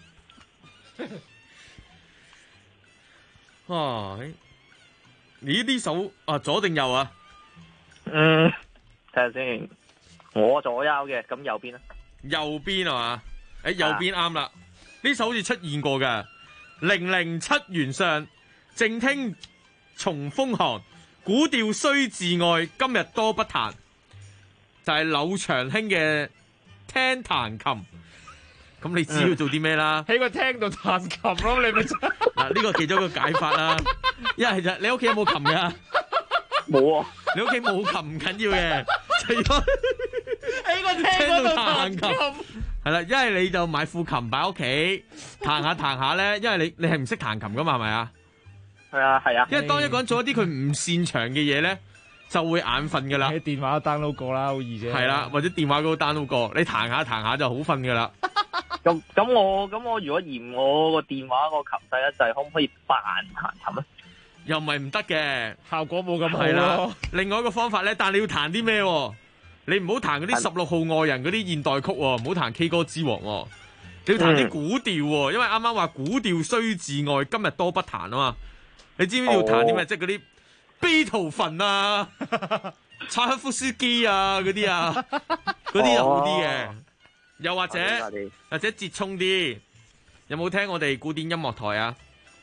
哇，你呢手啊左定右啊？ 睇下先，我左右嘅，咁右邊咧？ 右邊係嘛？右邊啱啦。呢首好似出現過嘅007弦上，靜聽重風寒，古調須自愛，今日多不彈。就係柳長興嘅聽彈琴。咁你知要做啲咩啦？ 喺個廳度彈琴咯，你咪嗱呢個其中一個解法啦。一係就你屋企有冇琴㗎？ 冇啊！ 你屋企冇琴唔緊要嘅，就喺個廳嗰度彈琴。 係啦，一係你就買副琴擺屋企彈下咧，因為你係唔識彈琴噶嘛，係咪啊？ 係啊。 因為當一個人做一啲佢唔擅長嘅嘢咧，就會眼瞓噶啦。 喺電話 download 過啦，好易啫。 係啦，或者電話嗰度 download 過，你彈下就好瞓噶啦。 咁我如果嫌我個電話個琴細一滯，可唔可以扮彈琴啊？ 又唔係唔得嘅， 效果冇咁好咯。另外一個方法咧，但係你要彈啲咩？你唔好彈嗰啲16號愛人嗰啲現代曲，唔好彈 K 歌之王。你要彈啲古調，因為啱啱話古調須自愛，今日多不彈啊嘛。你知唔知要彈啲咩？即係嗰啲貝多芬啊、柴可夫斯基啊嗰啲啊，嗰啲就好啲嘅。又或者折衷啲，有冇聽我哋古典音樂台啊？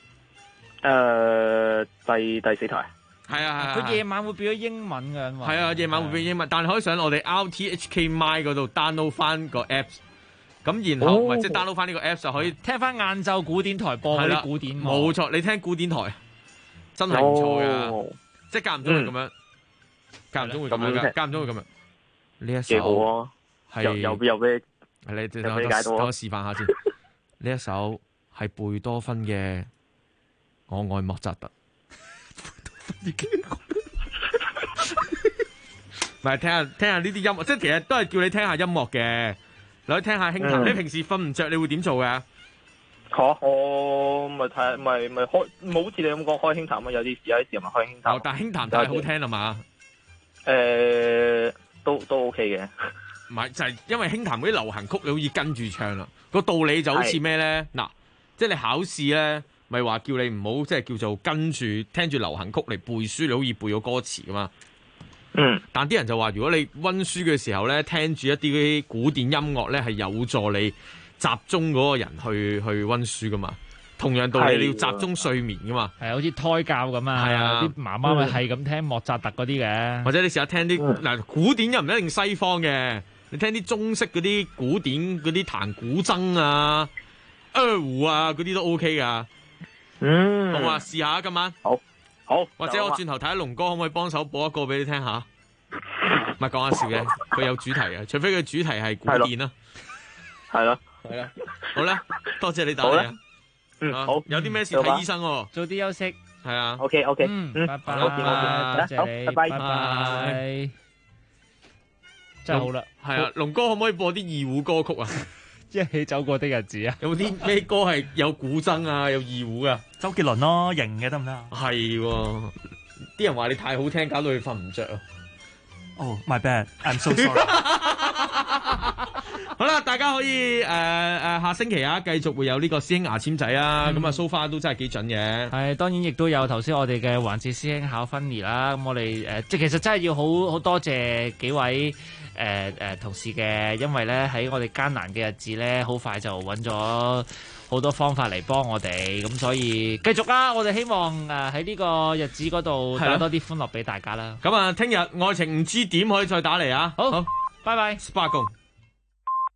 第四台。 係啊， 佢夜晚會變咗英文嘅。 係啊，夜晚會變英文，但係可以上我哋 RTHK My 嗰度 download 翻個 apps， 咁然後即係 download 翻呢個 apps 就可以聽翻晏晝古典台播嗰啲古典。 冇錯，你聽古典台真係唔錯噶，即係間唔中會咁樣，間唔中會咁樣噶，間唔中會咁樣。呢一首係有咩？ 你等我示範下先。呢一首係貝多芬嘅《我愛莫扎特》。唔係聽下呢啲音樂，即係其實都係叫你聽下音樂嘅。你可以聽下輕彈。你平時瞓唔着，你會點做嘅？ 我咪睇咪開，冇好似你咁講開輕彈啊！有啲時咪開輕彈。 但係輕彈太好聽啦嘛。 都 OK 嘅。 唔係就係因為輕彈嗰啲流行曲，你好似跟住唱啦。個道理就好似咩咧？嗱，即係你考試咧， 咪話叫你唔好即係叫做跟住聽住流行曲嚟背書，你好易背咗歌詞噶嘛。但啲人就話，如果你溫書嘅時候咧，聽住一啲嗰啲古典音樂咧，係有助你集中嗰個人去溫書噶嘛。同樣道理，你要集中睡眠噶嘛。 係好似胎教咁啊。係啊，啲媽媽咪係咁聽莫扎特嗰啲嘅。 或者你試下聽啲嗱古典又唔一定西方嘅，你聽啲中式嗰啲古典嗰啲彈古箏啊、胡啊嗰啲都 OK 噶。好啊，試下今晚。好，或者我轉頭睇下龍哥可唔可以幫手播一個俾你聽下？唔係講下笑嘅，佢有主題嘅，除非佢主題係古典啦。係啦，好啦，多謝你打嚟啊。好，有啲咩事睇醫生喎？ 早啲休息。 係啊。 OK， 拜拜。多謝你，拜拜。真係好啦。 係啊，龍哥可唔可以播啲二胡歌曲啊？ 一起走過的日子啊！ 有冇啲咩歌係有古箏啊，有二胡啊？ 周杰倫咯，型嘅得唔得啊？ 係喎，啲人話你太好聽，搞到你瞓唔着啊！ 哦，my bad，I'm so sorry。 好啦，大家可以下星期啊，繼續會有呢個師兄牙籤仔啊，咁啊 so far 都真係幾準嘅。 係，當然亦都有頭先我哋嘅環節師兄考芬妮啦。咁我哋即係其實真係要好多謝幾位同事嘅，因為咧喺我哋艱難嘅日子咧，好快就揾咗好多方法嚟幫我哋，咁所以繼續啦。我哋希望喺呢個日子嗰度帶多啲歡樂俾大家啦。 咁啊，聽日愛情唔知點可以再打嚟啊！ 好，拜拜， 八公。